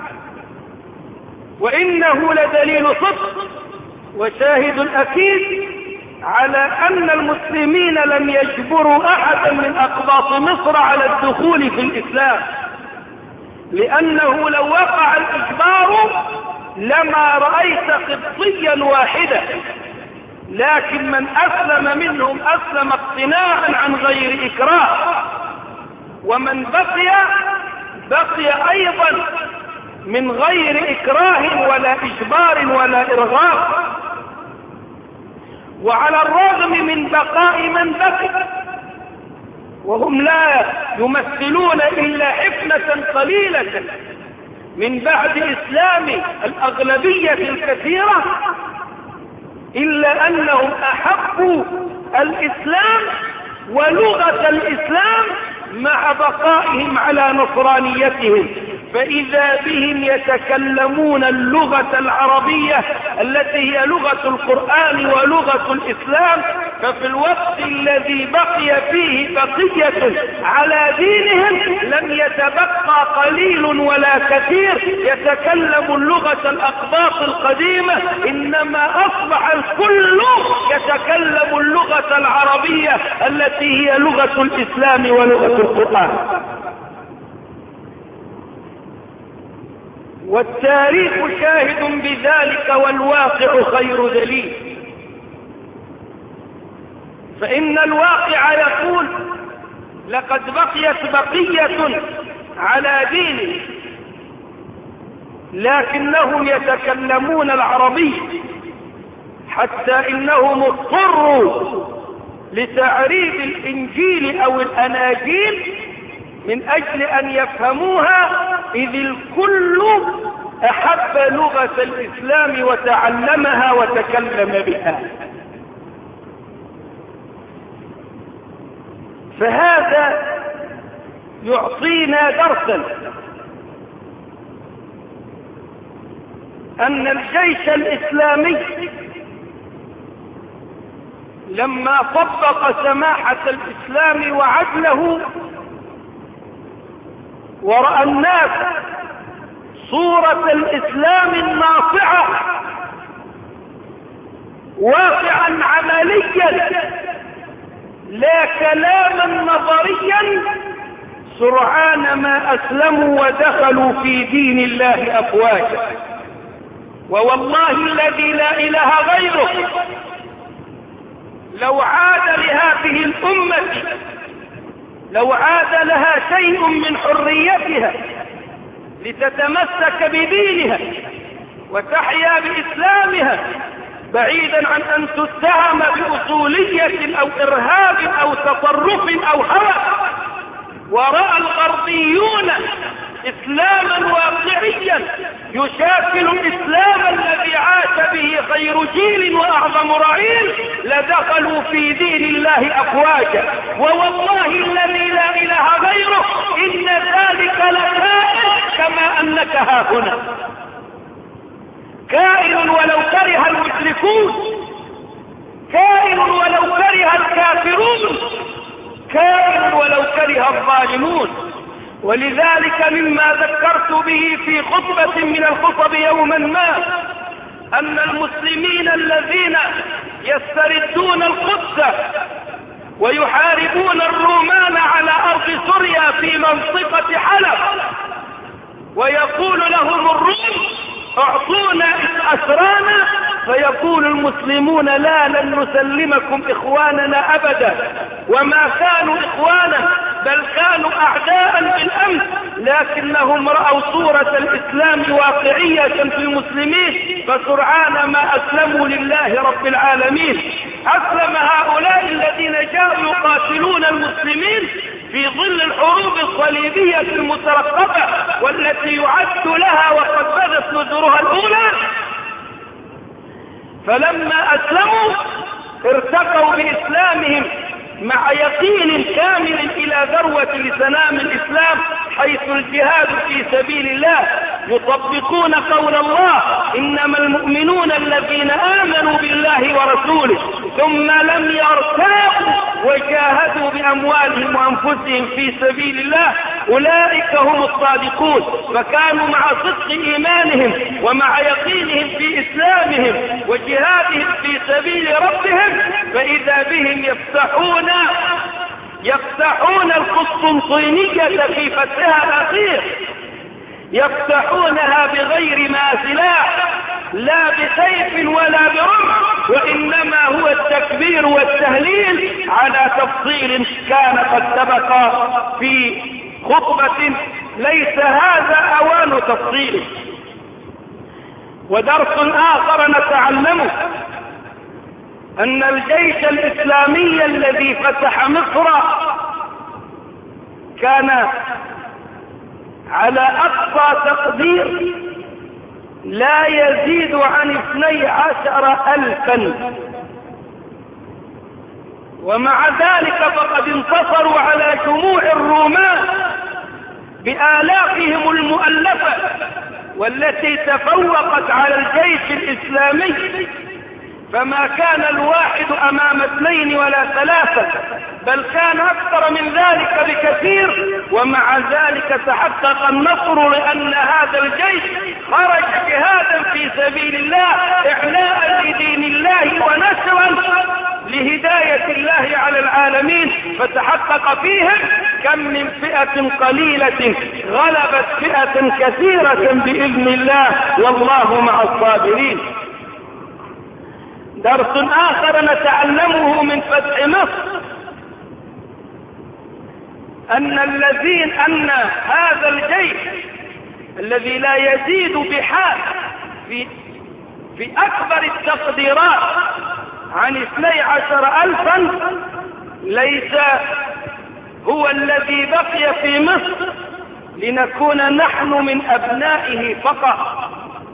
وإنه لدليل صدق وشاهد أكيد على أن المسلمين لم يجبروا أحدا من أقباط مصر على الدخول في الإسلام، لأنه لو وقع الإجبار لما رأيت قبطيا واحدا، لكن من أسلم منهم أسلم اقتناعا عن غير إكراه، ومن بقي أيضا من غير إكراه ولا إجبار ولا إرغاب. وعلى الرغم من بقاء من بقي وهم لا يمثلون إلا حفنة قليلة من بعد إسلام الأغلبية الكثيرة، إلا أنهم أحبوا الإسلام ولغة الإسلام مع بقائهم على نصرانيتهم، فإذا بهم يتكلمون اللغة العربية التي هي لغة القرآن ولغة الإسلام. ففي الوقت الذي بقي فيه بقية على دينهم لم يتبقى قليل ولا كثير يتكلم اللغة الأقباط القديمة، إنما أصبح الكل يتكلم اللغة العربية التي هي لغة الإسلام ولغة القرآن. والتاريخ شاهد بذلك والواقع خير دليل. فإن الواقع يقول لقد بقيت بقية على دينه لكنهم يتكلمون العربي، حتى إنهم اضطروا لتعريب الإنجيل أو الأناجيل من أجل أن يفهموها، إذ الكل أحب لغة الإسلام وتعلمها وتكلم بها. فهذا يعطينا درسا أن الجيش الإسلامي لما طبق سماحة الإسلام وعدله ورأى الناس صورة الإسلام الناصعة واقعا عمليا لا كلاما نظريا، سرعان ما أسلموا ودخلوا في دين الله أفواجا. ووالله الذي لا إله غيره لو عاد لهذه الأمة، لو عاد لها شيء من حريتها لتتمسك بدينها وتحيا بإسلامها بعيدا عن أن تتهم بأصولية أو إرهاب أو تطرف أو هوى، ورأى الغربيون إسلاما واقعيا يشاكل الإسلام الذي عاش به خير جيل وأعظم رعيل، لدخلوا في دين الله أفواجا. ووالله الذي لا إله غيره إن ذلك لكائن كما أنك هاهنا، كائن ولو كره المشركون، كائن ولو كره الكافرون، كائن ولو كره الظالمون. ولذلك مما ذكرت به في خطبة من الخطب يوما ما أن المسلمين الذين يستردون القدس ويحاربون الرومان على أرض سوريا في منطقة حلب، ويقول لهم الروم اعطونا أسرانا، فيقول المسلمون لا لن نسلمكم إخواننا أبدا، وما كانوا إخوانا بل كانوا أعداء بالأمس، لكنهم رأوا صورة الإسلام واقعية في المسلمين فسرعان ما أسلموا لله رب العالمين. أسلم هؤلاء الذين جاءوا يقاتلون المسلمين في ظل الحروب الصليبية المترقبة والتي يعد لها وقد بدت نذورها الأولى، فلما أسلموا ارتقوا بإسلامهم مع يقين كامل إلى ذروة لسنام الإسلام حيث الجهاد في سبيل الله، يطبقون قول الله إنما المؤمنون الذين آمنوا بالله ورسوله ثم لم يرتابوا وجاهدوا بأموالهم وأنفسهم في سبيل الله أولئك هم الصادقون. فكانوا مع صدق إيمانهم ومع يقينهم في إسلامهم وجهادهم في سبيل ربهم فإذا بهم يفتحون القسطنطينية في فتحها الأخير، يفتحونها بغير ما سلاح، لا بسيف ولا برمح، وإنما هو التكبير والتهليل على تفصيل كان قد سبق في خطبة ليس هذا أوان تفصيله. ودرس آخر نتعلمه أن الجيش الإسلامي الذي فتح مصر كان على أقصى تقدير لا يزيد عن 12,000، ومع ذلك فقد انتصروا على جموع الرومان بآلافهم المؤلفة والتي تفوقت على الجيش الإسلامي فما كان الواحد أمام 2 ولا 3، بل كان أكثر من ذلك بكثير، ومع ذلك تحقق النصر، لأن هذا الجيش خرج جهادا في سبيل الله، إعلاء لدين الله ونشرا لهداية الله على العالمين، فتحقق فيهم كم من فئة قليلة غلبت فئة كثيرة بإذن الله، والله مع الصابرين. درس آخر نتعلمه من فتح مصر، أن هذا الجيش الذي لا يزيد بحال في أكبر التقديرات عن 12,000 ليس هو الذي بقي في مصر لنكون نحن من أبنائه فقط،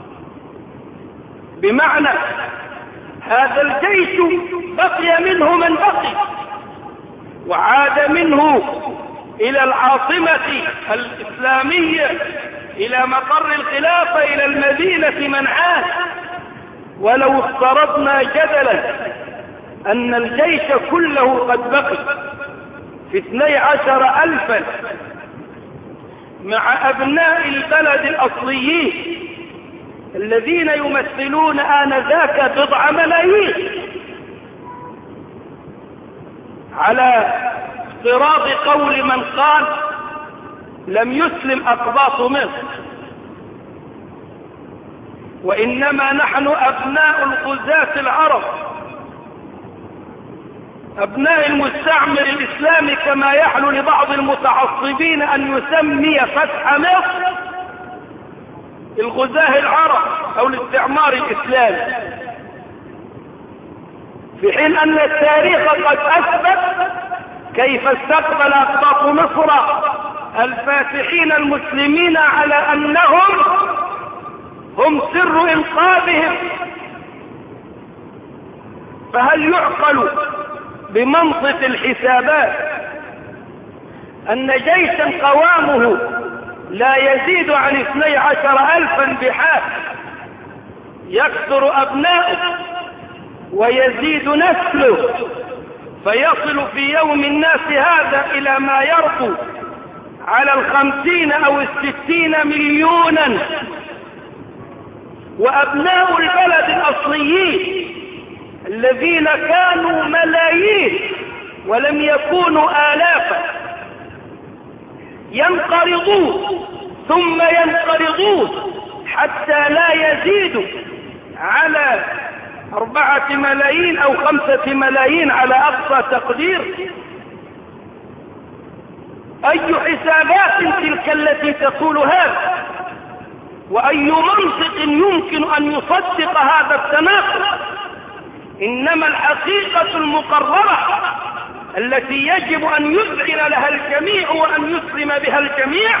بمعنى هذا الجيش بقي منه من بقي، وعاد منه إلى العاصمة الإسلامية، إلى مقر الخلافة، إلى المدينة من عاد. ولو افترضنا جدلا أن الجيش كله قد بقي في 12,000 مع أبناء البلد الأصليين الذين يمثلون آنذاك 9 ملايين، على افتراض قول من قال لم يسلم أقباط مصر، وإنما نحن أبناء الغزاة العرب، أبناء المستعمر الإسلامي، كما يحلو لبعض المتعصبين أن يسمي فتح مصر الغزاة العرب أو الاستعمار الإسلامي، في حين أن التاريخ قد أثبت كيف استقبل أقباط مصر الفاتحين المسلمين على أنهم هم سر إنقاذهم. فهل يعقل بمنطق الحسابات أن جيشا قوامه لا يزيد عن 12,000 بحال يكثر أبناؤه ويزيد نسله، فيصل في يوم الناس هذا إلى ما يربو على 50 أو 60 مليونا، وأبناء البلد الأصليين الذين كانوا ملايين ولم يكونوا آلافا ينقرضون ثم ينقرضون حتى لا يزيدوا على 4 ملايين أو 5 ملايين على أقصى تقدير. أي حسابات تلك التي تقول هذا؟ وأي منطق يمكن أن يصدق هذا التناقض؟ إنما الحقيقة المقررة التي يجب أن يذعن لها الجميع وأن يسلم بها الجميع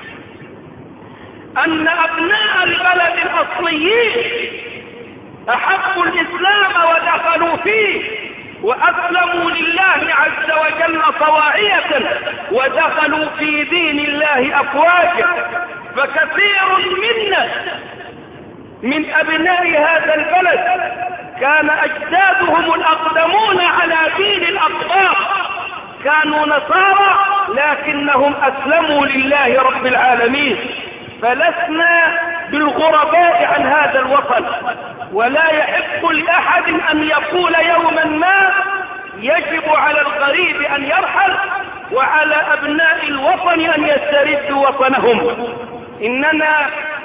أن أبناء البلد الأصليين أحبوا الإسلام ودخلوا فيه وأسلموا لله عز وجل طواعية ودخلوا في دين الله أفواجا. فكثير منا من أبناء هذا البلد كان أجدادهم الأقدمون على دين الأقباط، كانوا نصارى لكنهم أسلموا لله رب العالمين. فلسنا بالغرباء عن هذا الوطن، ولا يحق لأحد أن يقول يوما ما يجب على الغريب أن يرحل وعلى أبناء الوطن أن يستردوا وطنهم. إننا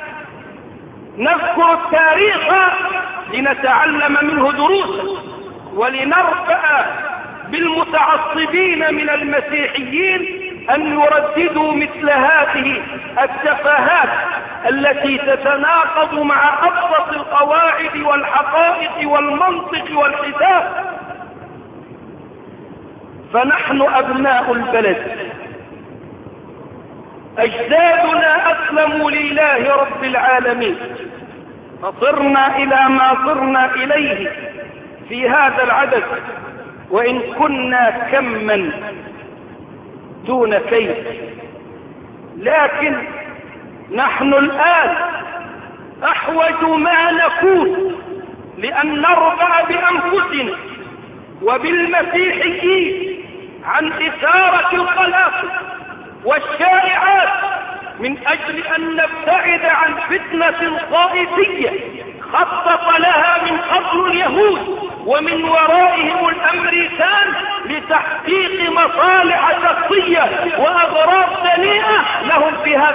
نذكر التاريخ لنتعلم منه دروسا، ولنرفع بالمتعصبين من المسيحيين أن يرددوا مثل هذه التفاهات التي تتناقض مع أبسط القواعد والحقائق والمنطق والحساب. فنحن أبناء البلد، أجدادنا أسلموا لله رب العالمين، فصرنا إلى ما صرنا إليه في هذا العدد، وإن كنا كما دون كيف. لكن نحن الآن أحوج ما نكون لأن نربع بأنفسنا وبالمسيحيين عن إثارة القلاقل والشائعات من أجل أن نبتعد عن فتنة طائفية خطط لها من قبل اليهود ومن ورائهم الأمريكان لتحقيق مصالح شخصية وأغراض دنيئة لهم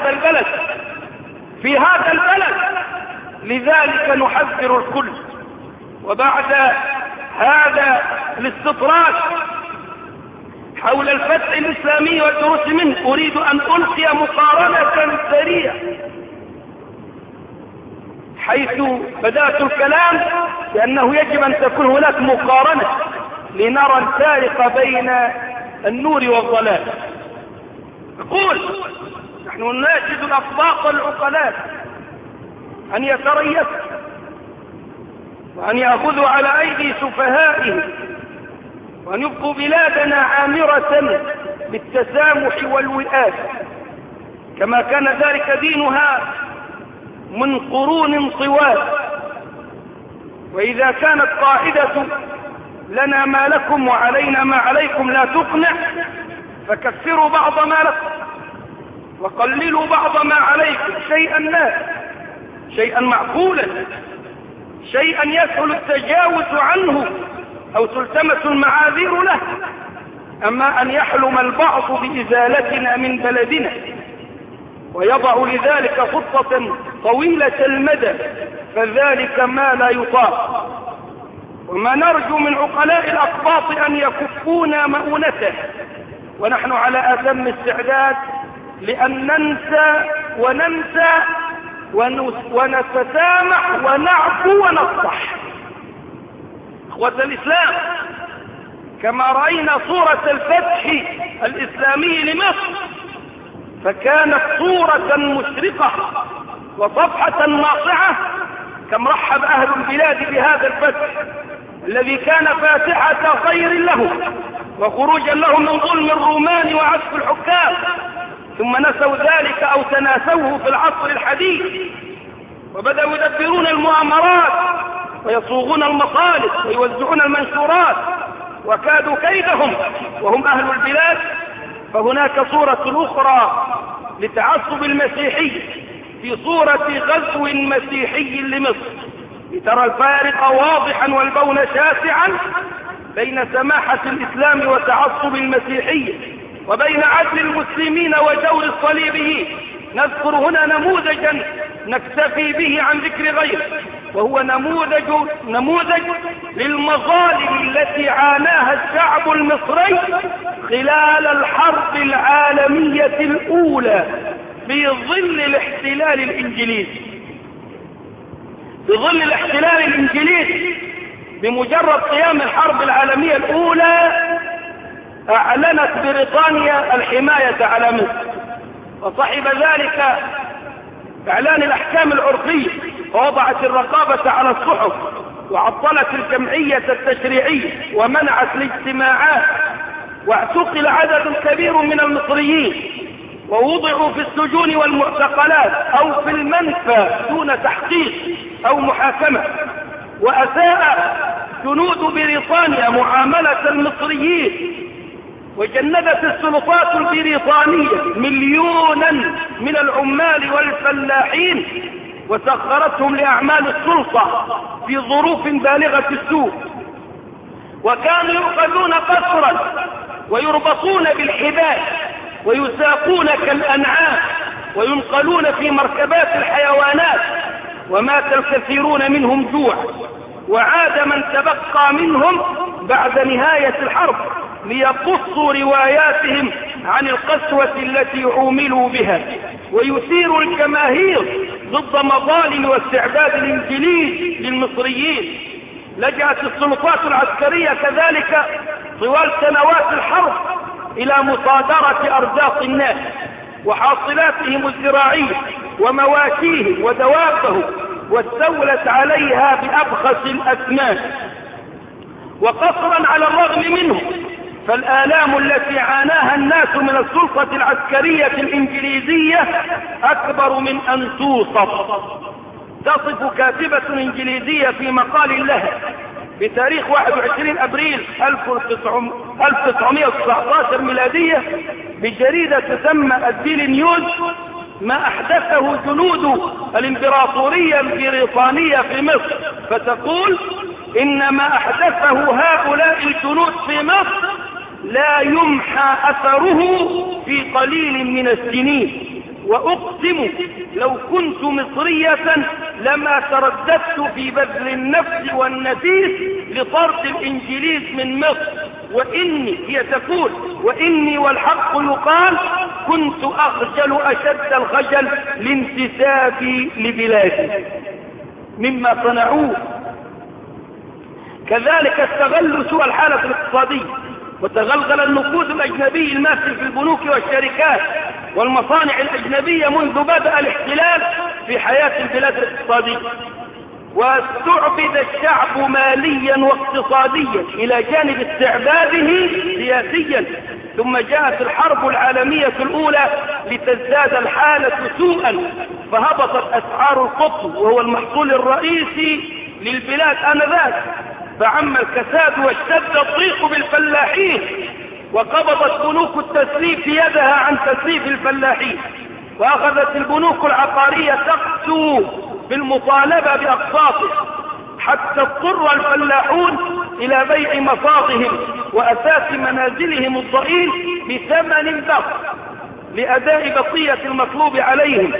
في هذا البلد. لذلك نحذر الكل. وبعد هذا الاستطراد حول الفتح الإسلامي والدروس منه أريد أن ألقي مقارنة سريعة حيث بدأت الكلام لأنه يجب أن تكون هناك مقارنة لنرى الفارق بين النور والضلال. أقول نحن نناشد الأطباق العقلاء أن يتريثوا وأن يأخذوا على أيدي سفهائهم وأن يبقوا بلادنا عامرة بالتسامح والوئاد كما كان ذلك دينها من قرون طوال. وإذا كانت قاعدة لنا ما لكم وعلينا ما عليكم لا تقنع فكفروا بعض ما لكم وقللوا بعض ما عليكم شيئا معقولا، شيئا يسهل التجاوز عنه أو تلتمس المعاذير له. أما أن يحلم البعض بإزالتنا من بلدنا ويضع لذلك خطة طويلة المدى فذلك ما لا يطاق. وما نرجو من عقلاء الأقباط أن يكفونا مؤونته ونحن على أتم استعداد لأن ننسى ونتسامح ونعفو ونصفح. إخوة الإسلام، كما رأينا صورة الفتح الإسلامي لمصر فكانت صورة مشرقة وصفحة ناصعة، كم رحب أهل البلاد بهذا الفتح الذي كان فاتحة خير له وخروجا له من ظلم الرومان وعسف الحكام، ثم نسوا ذلك أو تناسوه في العصر الحديث وبدأوا يدبرون المؤامرات ويصوغون المصالح ويوزعون المنشورات وكادوا كيدهم وهم أهل البلاد. فهناك صورة أخرى لتعصب المسيحي في صورة غزو مسيحي لمصر، لترى الفارق واضحا والبون شاسعا بين سماحة الإسلام وتعصب المسيحي وبين عدل المسلمين وجور الصليبيين. نذكر هنا نموذجا نكتفي به عن ذكر غيره، وهو نموذج للمظالم التي عاناها الشعب المصري خلال الحرب العالمية الأولى في ظل الاحتلال الإنجليزي. بمجرد قيام الحرب العالمية الأولى أعلنت بريطانيا الحماية على مصر، وصحب ذلك إعلان الأحكام العرفية، ووضعت الرقابة على الصحف وعطلت الجمعية التشريعية ومنعت الاجتماعات، واعتقل عدد كبير من المصريين ووضعوا في السجون والمعتقلات أو في المنفى دون تحقيق أو محاكمة. وأساء جنود بريطانيا معاملة المصريين، وجندت السلطات البريطانية مليونا من العمال والفلاحين وسخرتهم لأعمال السلطة في ظروف بالغة السوء، وكانوا يؤخذون قسرا ويربطون بالحبال ويساقون كالأنعام وينقلون في مركبات الحيوانات، ومات الكثيرون منهم جوع، وعاد من تبقى منهم بعد نهاية الحرب ليقصوا رواياتهم عن القسوة التي عوملوا بها ويثيروا الجماهير ضد مظالم واستعباد الإنجليز للمصريين. لجأت السلطات العسكرية كذلك طوال سنوات الحرب إلى مصادرة أرزاق الناس وحاصلاتهم الزراعية ومواشيهم ودوابهم، واستولت عليها بأبخس الأثمان. وقصرا على الرغم منه فالآلام التي عاناها الناس من السلطة العسكرية الإنجليزية أكبر من أن توصف. تصف كاتبة إنجليزية في مقال لها بتاريخ 21 أبريل 1919 ميلادية بجريدة تسمى الديلي نيوز ما أحدثه جنود الإمبراطورية البريطانية في مصر، فتقول إن ما أحدثه هؤلاء الجنود في مصر لا يمحى أثره في قليل من السنين، وأقسم لو كنت مصرية لما ترددت في بذل النفس والنفيس لطرد الإنجليز من مصر، وإني هي تقول وإني والحق يقال كنت أخجل أشد الخجل لانتسابي لبلادي مما صنعوه. كذلك استغلوا سوء الحالة الاقتصادية وتغلغل النفوذ الأجنبي الماثل في البنوك والشركات والمصانع الأجنبية منذ بدأ الاحتلال في حياة البلاد الاقتصادية، واستعبد الشعب ماليا واقتصاديا إلى جانب استعباده سياسيا. ثم جاءت الحرب العالمية الأولى لتزداد الحالة سوءا، فهبطت أسعار القطن وهو المحصول الرئيسي للبلاد آنذاك، فعم الكساد واشتد الضيق بالفلاحين، وقبضت بنوك التسليف يدها عن تسليف الفلاحين، وأخذت البنوك العقارية تقسو بالمطالبة بأقساطه، حتى اضطر الفلاحون إلى بيع مصاغهم وأساس منازلهم الضئيل بثمن ضخم لأداء بقية المطلوب عليهم.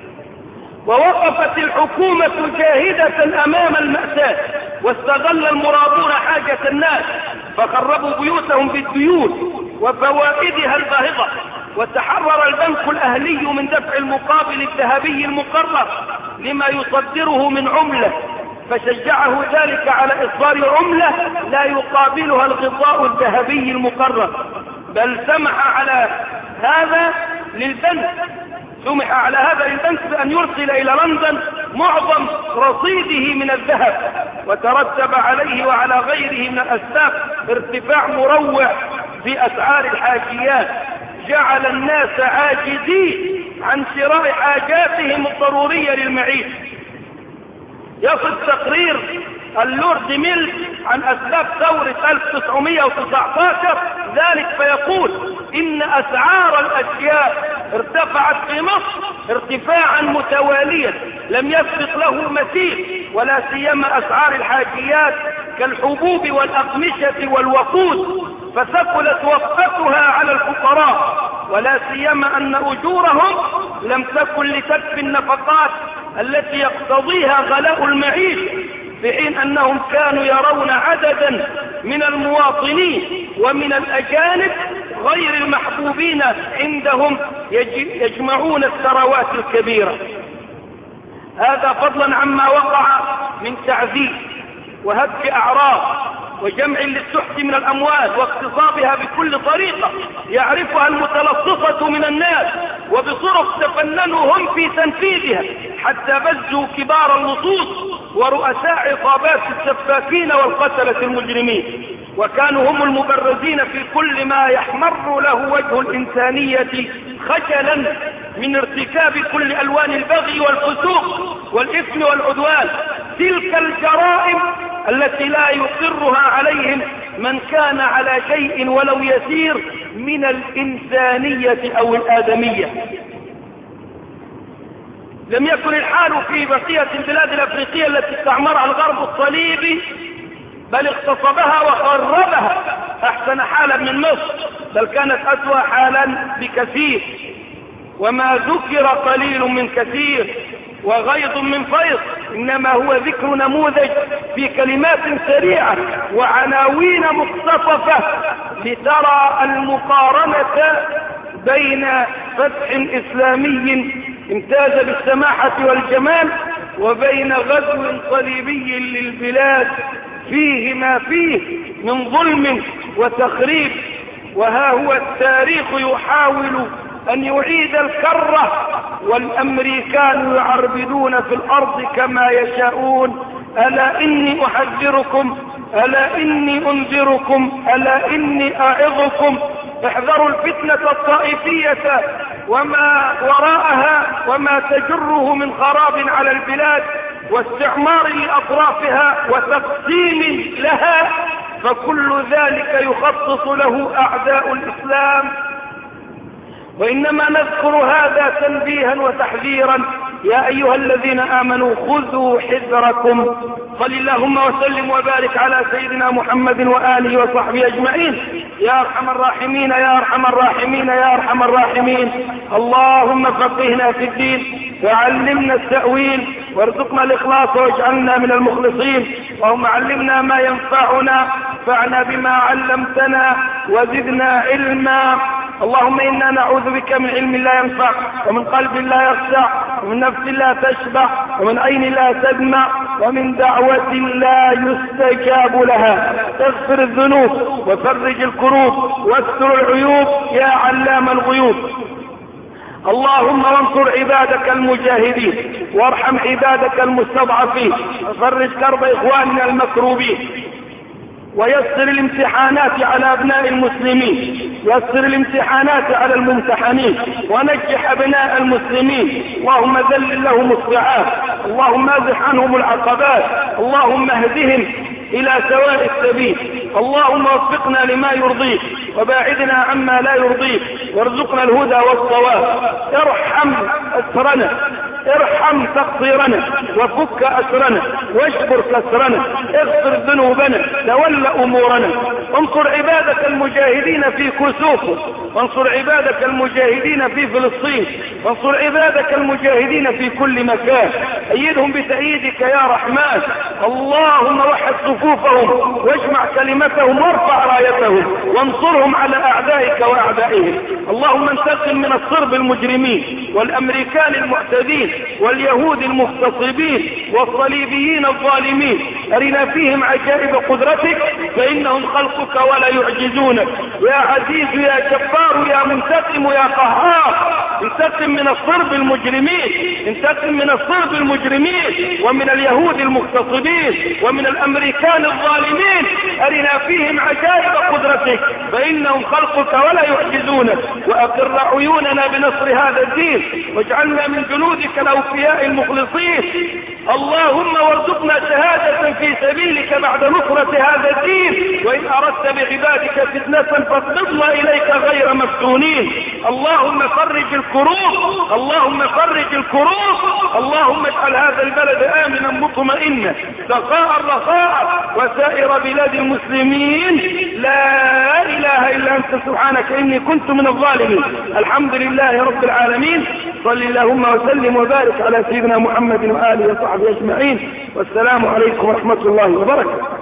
ووقفت الحكومة جاهدة أمام المأساة، واستغل المرابون حاجة الناس فخربوا بيوتهم بالديون وفوائدها الباهظة، وتحرر البنك الأهلي من دفع المقابل الذهبي المقرر لما يصدره من عملة، فشجعه ذلك على إصدار عملة لا يقابلها الغطاء الذهبي المقرر، بل سمح على هذا للبنك بأن يرسل إلى لندن معظم رصيده من الذهب، وترتب عليه وعلى غيره من الأسباب ارتفاع مروع في أسعار الحاجيات، جعل الناس عاجزين عن شراء حاجاتهم الضرورية للمعيشة. يصف تقرير اللورد ميل عن أسباب ثورة 1919 ذلك فيقول إن أسعار الأشياء ارتفعت في مصر ارتفاعا متواليا لم يسبق له مثيل، ولا سيما أسعار الحاجيات كالحبوب والأقمشة والوقود، فثقلت وقفتها على الفقراء، ولا سيما أن أجورهم لم تكن لتكفي النفقات التي يقتضيها غلاء المعيشة، في حين أنهم كانوا يرون عددا من المواطنين ومن الأجانب غير المحبوبين عندهم يجمعون الثروات الكبيرة. هذا فضلا عما وقع من تعذيب وهتك أعراض وجمع للسحت من الأموال واغتصابها بكل طريقة يعرفها المتلصصة من الناس، وبطرق تفننوا هم في تنفيذها حتى بزوا كبار اللصوص ورؤساء عصابات السفاكين والقتلة المجرمين، وكانوا هم المبرزين في كل ما يحمر له وجه الإنسانية خجلا من ارتكاب كل ألوان البغي والفسوق والإثم والعدوان، تلك الجرائم التي لا يقرها عليهم من كان على شيء ولو يسير من الإنسانية أو الآدمية. لم يكن الحال في بقية البلاد الأفريقية التي استعمرها الغرب الصليبي، بل اغتصبها وخربها أحسن حالا من مصر، بل كانت أسوأ حالا بكثير. وما ذكر قليل من كثير وغيض من فيض، إنما هو ذكر نموذج في كلمات سريعة وعناوين مقتصفة لترى المقارنة بين فتح إسلامي امتاز بالسماحة والجمال وبين غزو صليبي للبلاد فيه ما فيه من ظلم وتخريب. وها هو التاريخ يحاول أن يعيد الكرة والأمريكان يعربدون في الأرض كما يشاءون. ألا إني أحذركم، ألا إني أنذركم، ألا إني أعظكم، احذروا الفتنة الطائفية وما وراءها وما تجره من خراب على البلاد، واستعمار لأطرافها وتقسيم لها، فكل ذلك يخصص له أعداء الإسلام. وإنما نذكر هذا تنبيها وتحذيرا. يا أيها الذين آمنوا خذوا حذركم. صل اللهم وسلم وبارك على سيدنا محمد وآله وصحبه أجمعين. يا أرحم الراحمين يا أرحم الراحمين يا أرحم الراحمين. اللهم فقهنا في الدين وعلمنا التأويل وارزقنا الإخلاص واجعلنا من المخلصين. اللهم علمنا ما ينفعنا، انفعنا بما علمتنا وزدنا علما. اللهم إنا نعوذ بك من علم لا ينفع، ومن قلب لا يخشع، ومن نفس لا تشبع، ومن عين لا تدمع، ومن دعوة لا يستجاب لها. اغفر الذنوب وفرج الكروب واستر العيوب يا علام الغيوب. اللهم وانصر عبادك المجاهدين وارحم عبادك المستضعفين وفرج كرب إخواننا المكروبين، ويسر الامتحانات على أبناء المسلمين، يسر الامتحانات على الممتحنين، ونجح أبناء المسلمين. اللهم ذلل لهم الصعاب، اللهم ازح عنهم العقبات، اللهم اهدهم إلى سواء السبيل. اللهم وفقنا لما يرضيك وباعدنا عما لا يرضيك، وارزقنا الهدى والصواب. ارحم أسرنا، ارحم تقصيرنا، وفك أسرنا، واجبر كسرنا، اغفر ذنوبنا، تول أمورنا. انصر عبادك المجاهدين في كسوفه، وانصر عبادك المجاهدين في فلسطين، وانصر عبادك المجاهدين في كل مكان. أيدهم بتأييدك يا رحمن. اللهم وحد صفوفهم واجمع كلمتهم وارفع رايتهم، وانصرهم على أعدائك وأعدائهم. اللهم انتقم من الصرب المجرمين والأمريكان المعتدين واليهود المغتصبين والصليبيين الظالمين. أرنا فيهم عجائب قدرتك فإنهم خلقك ولا يعجزونك. يا عزيز يا جبار يا منتقم يا قهار، انتقم من الصرب المجرمين، انتقم من الصرب المجرمين ومن اليهود المغتصبين ومن الأمريكان الظالمين. أرنا فيهم عجائب قدرتك فإنهم خلقك ولا يعجزونك. وأقر عيوننا بنصر هذا الدين، واجعلنا من جنودك الأوفياء المخلصين. اللهم وارزقنا شهادة في سبيلك بعد نصرة هذا الدين. وإن أردت بعبادك فتنة فاقبضنا إليك غير مفتونين. اللهم فرج الكروب، اللهم فرج الكروب. اللهم اجعل هذا البلد آمنا مطمئنا سخاء رخاء وسائر بلاد المسلمين. لا إله إلا أنت سبحانك إني كنت من الظالمين. الحمد لله رب العالمين. صل اللهم وسلم وبارك على سيدنا محمد وآله وصحبه أجمعين. والسلام عليكم ورحمة الله وبركاته.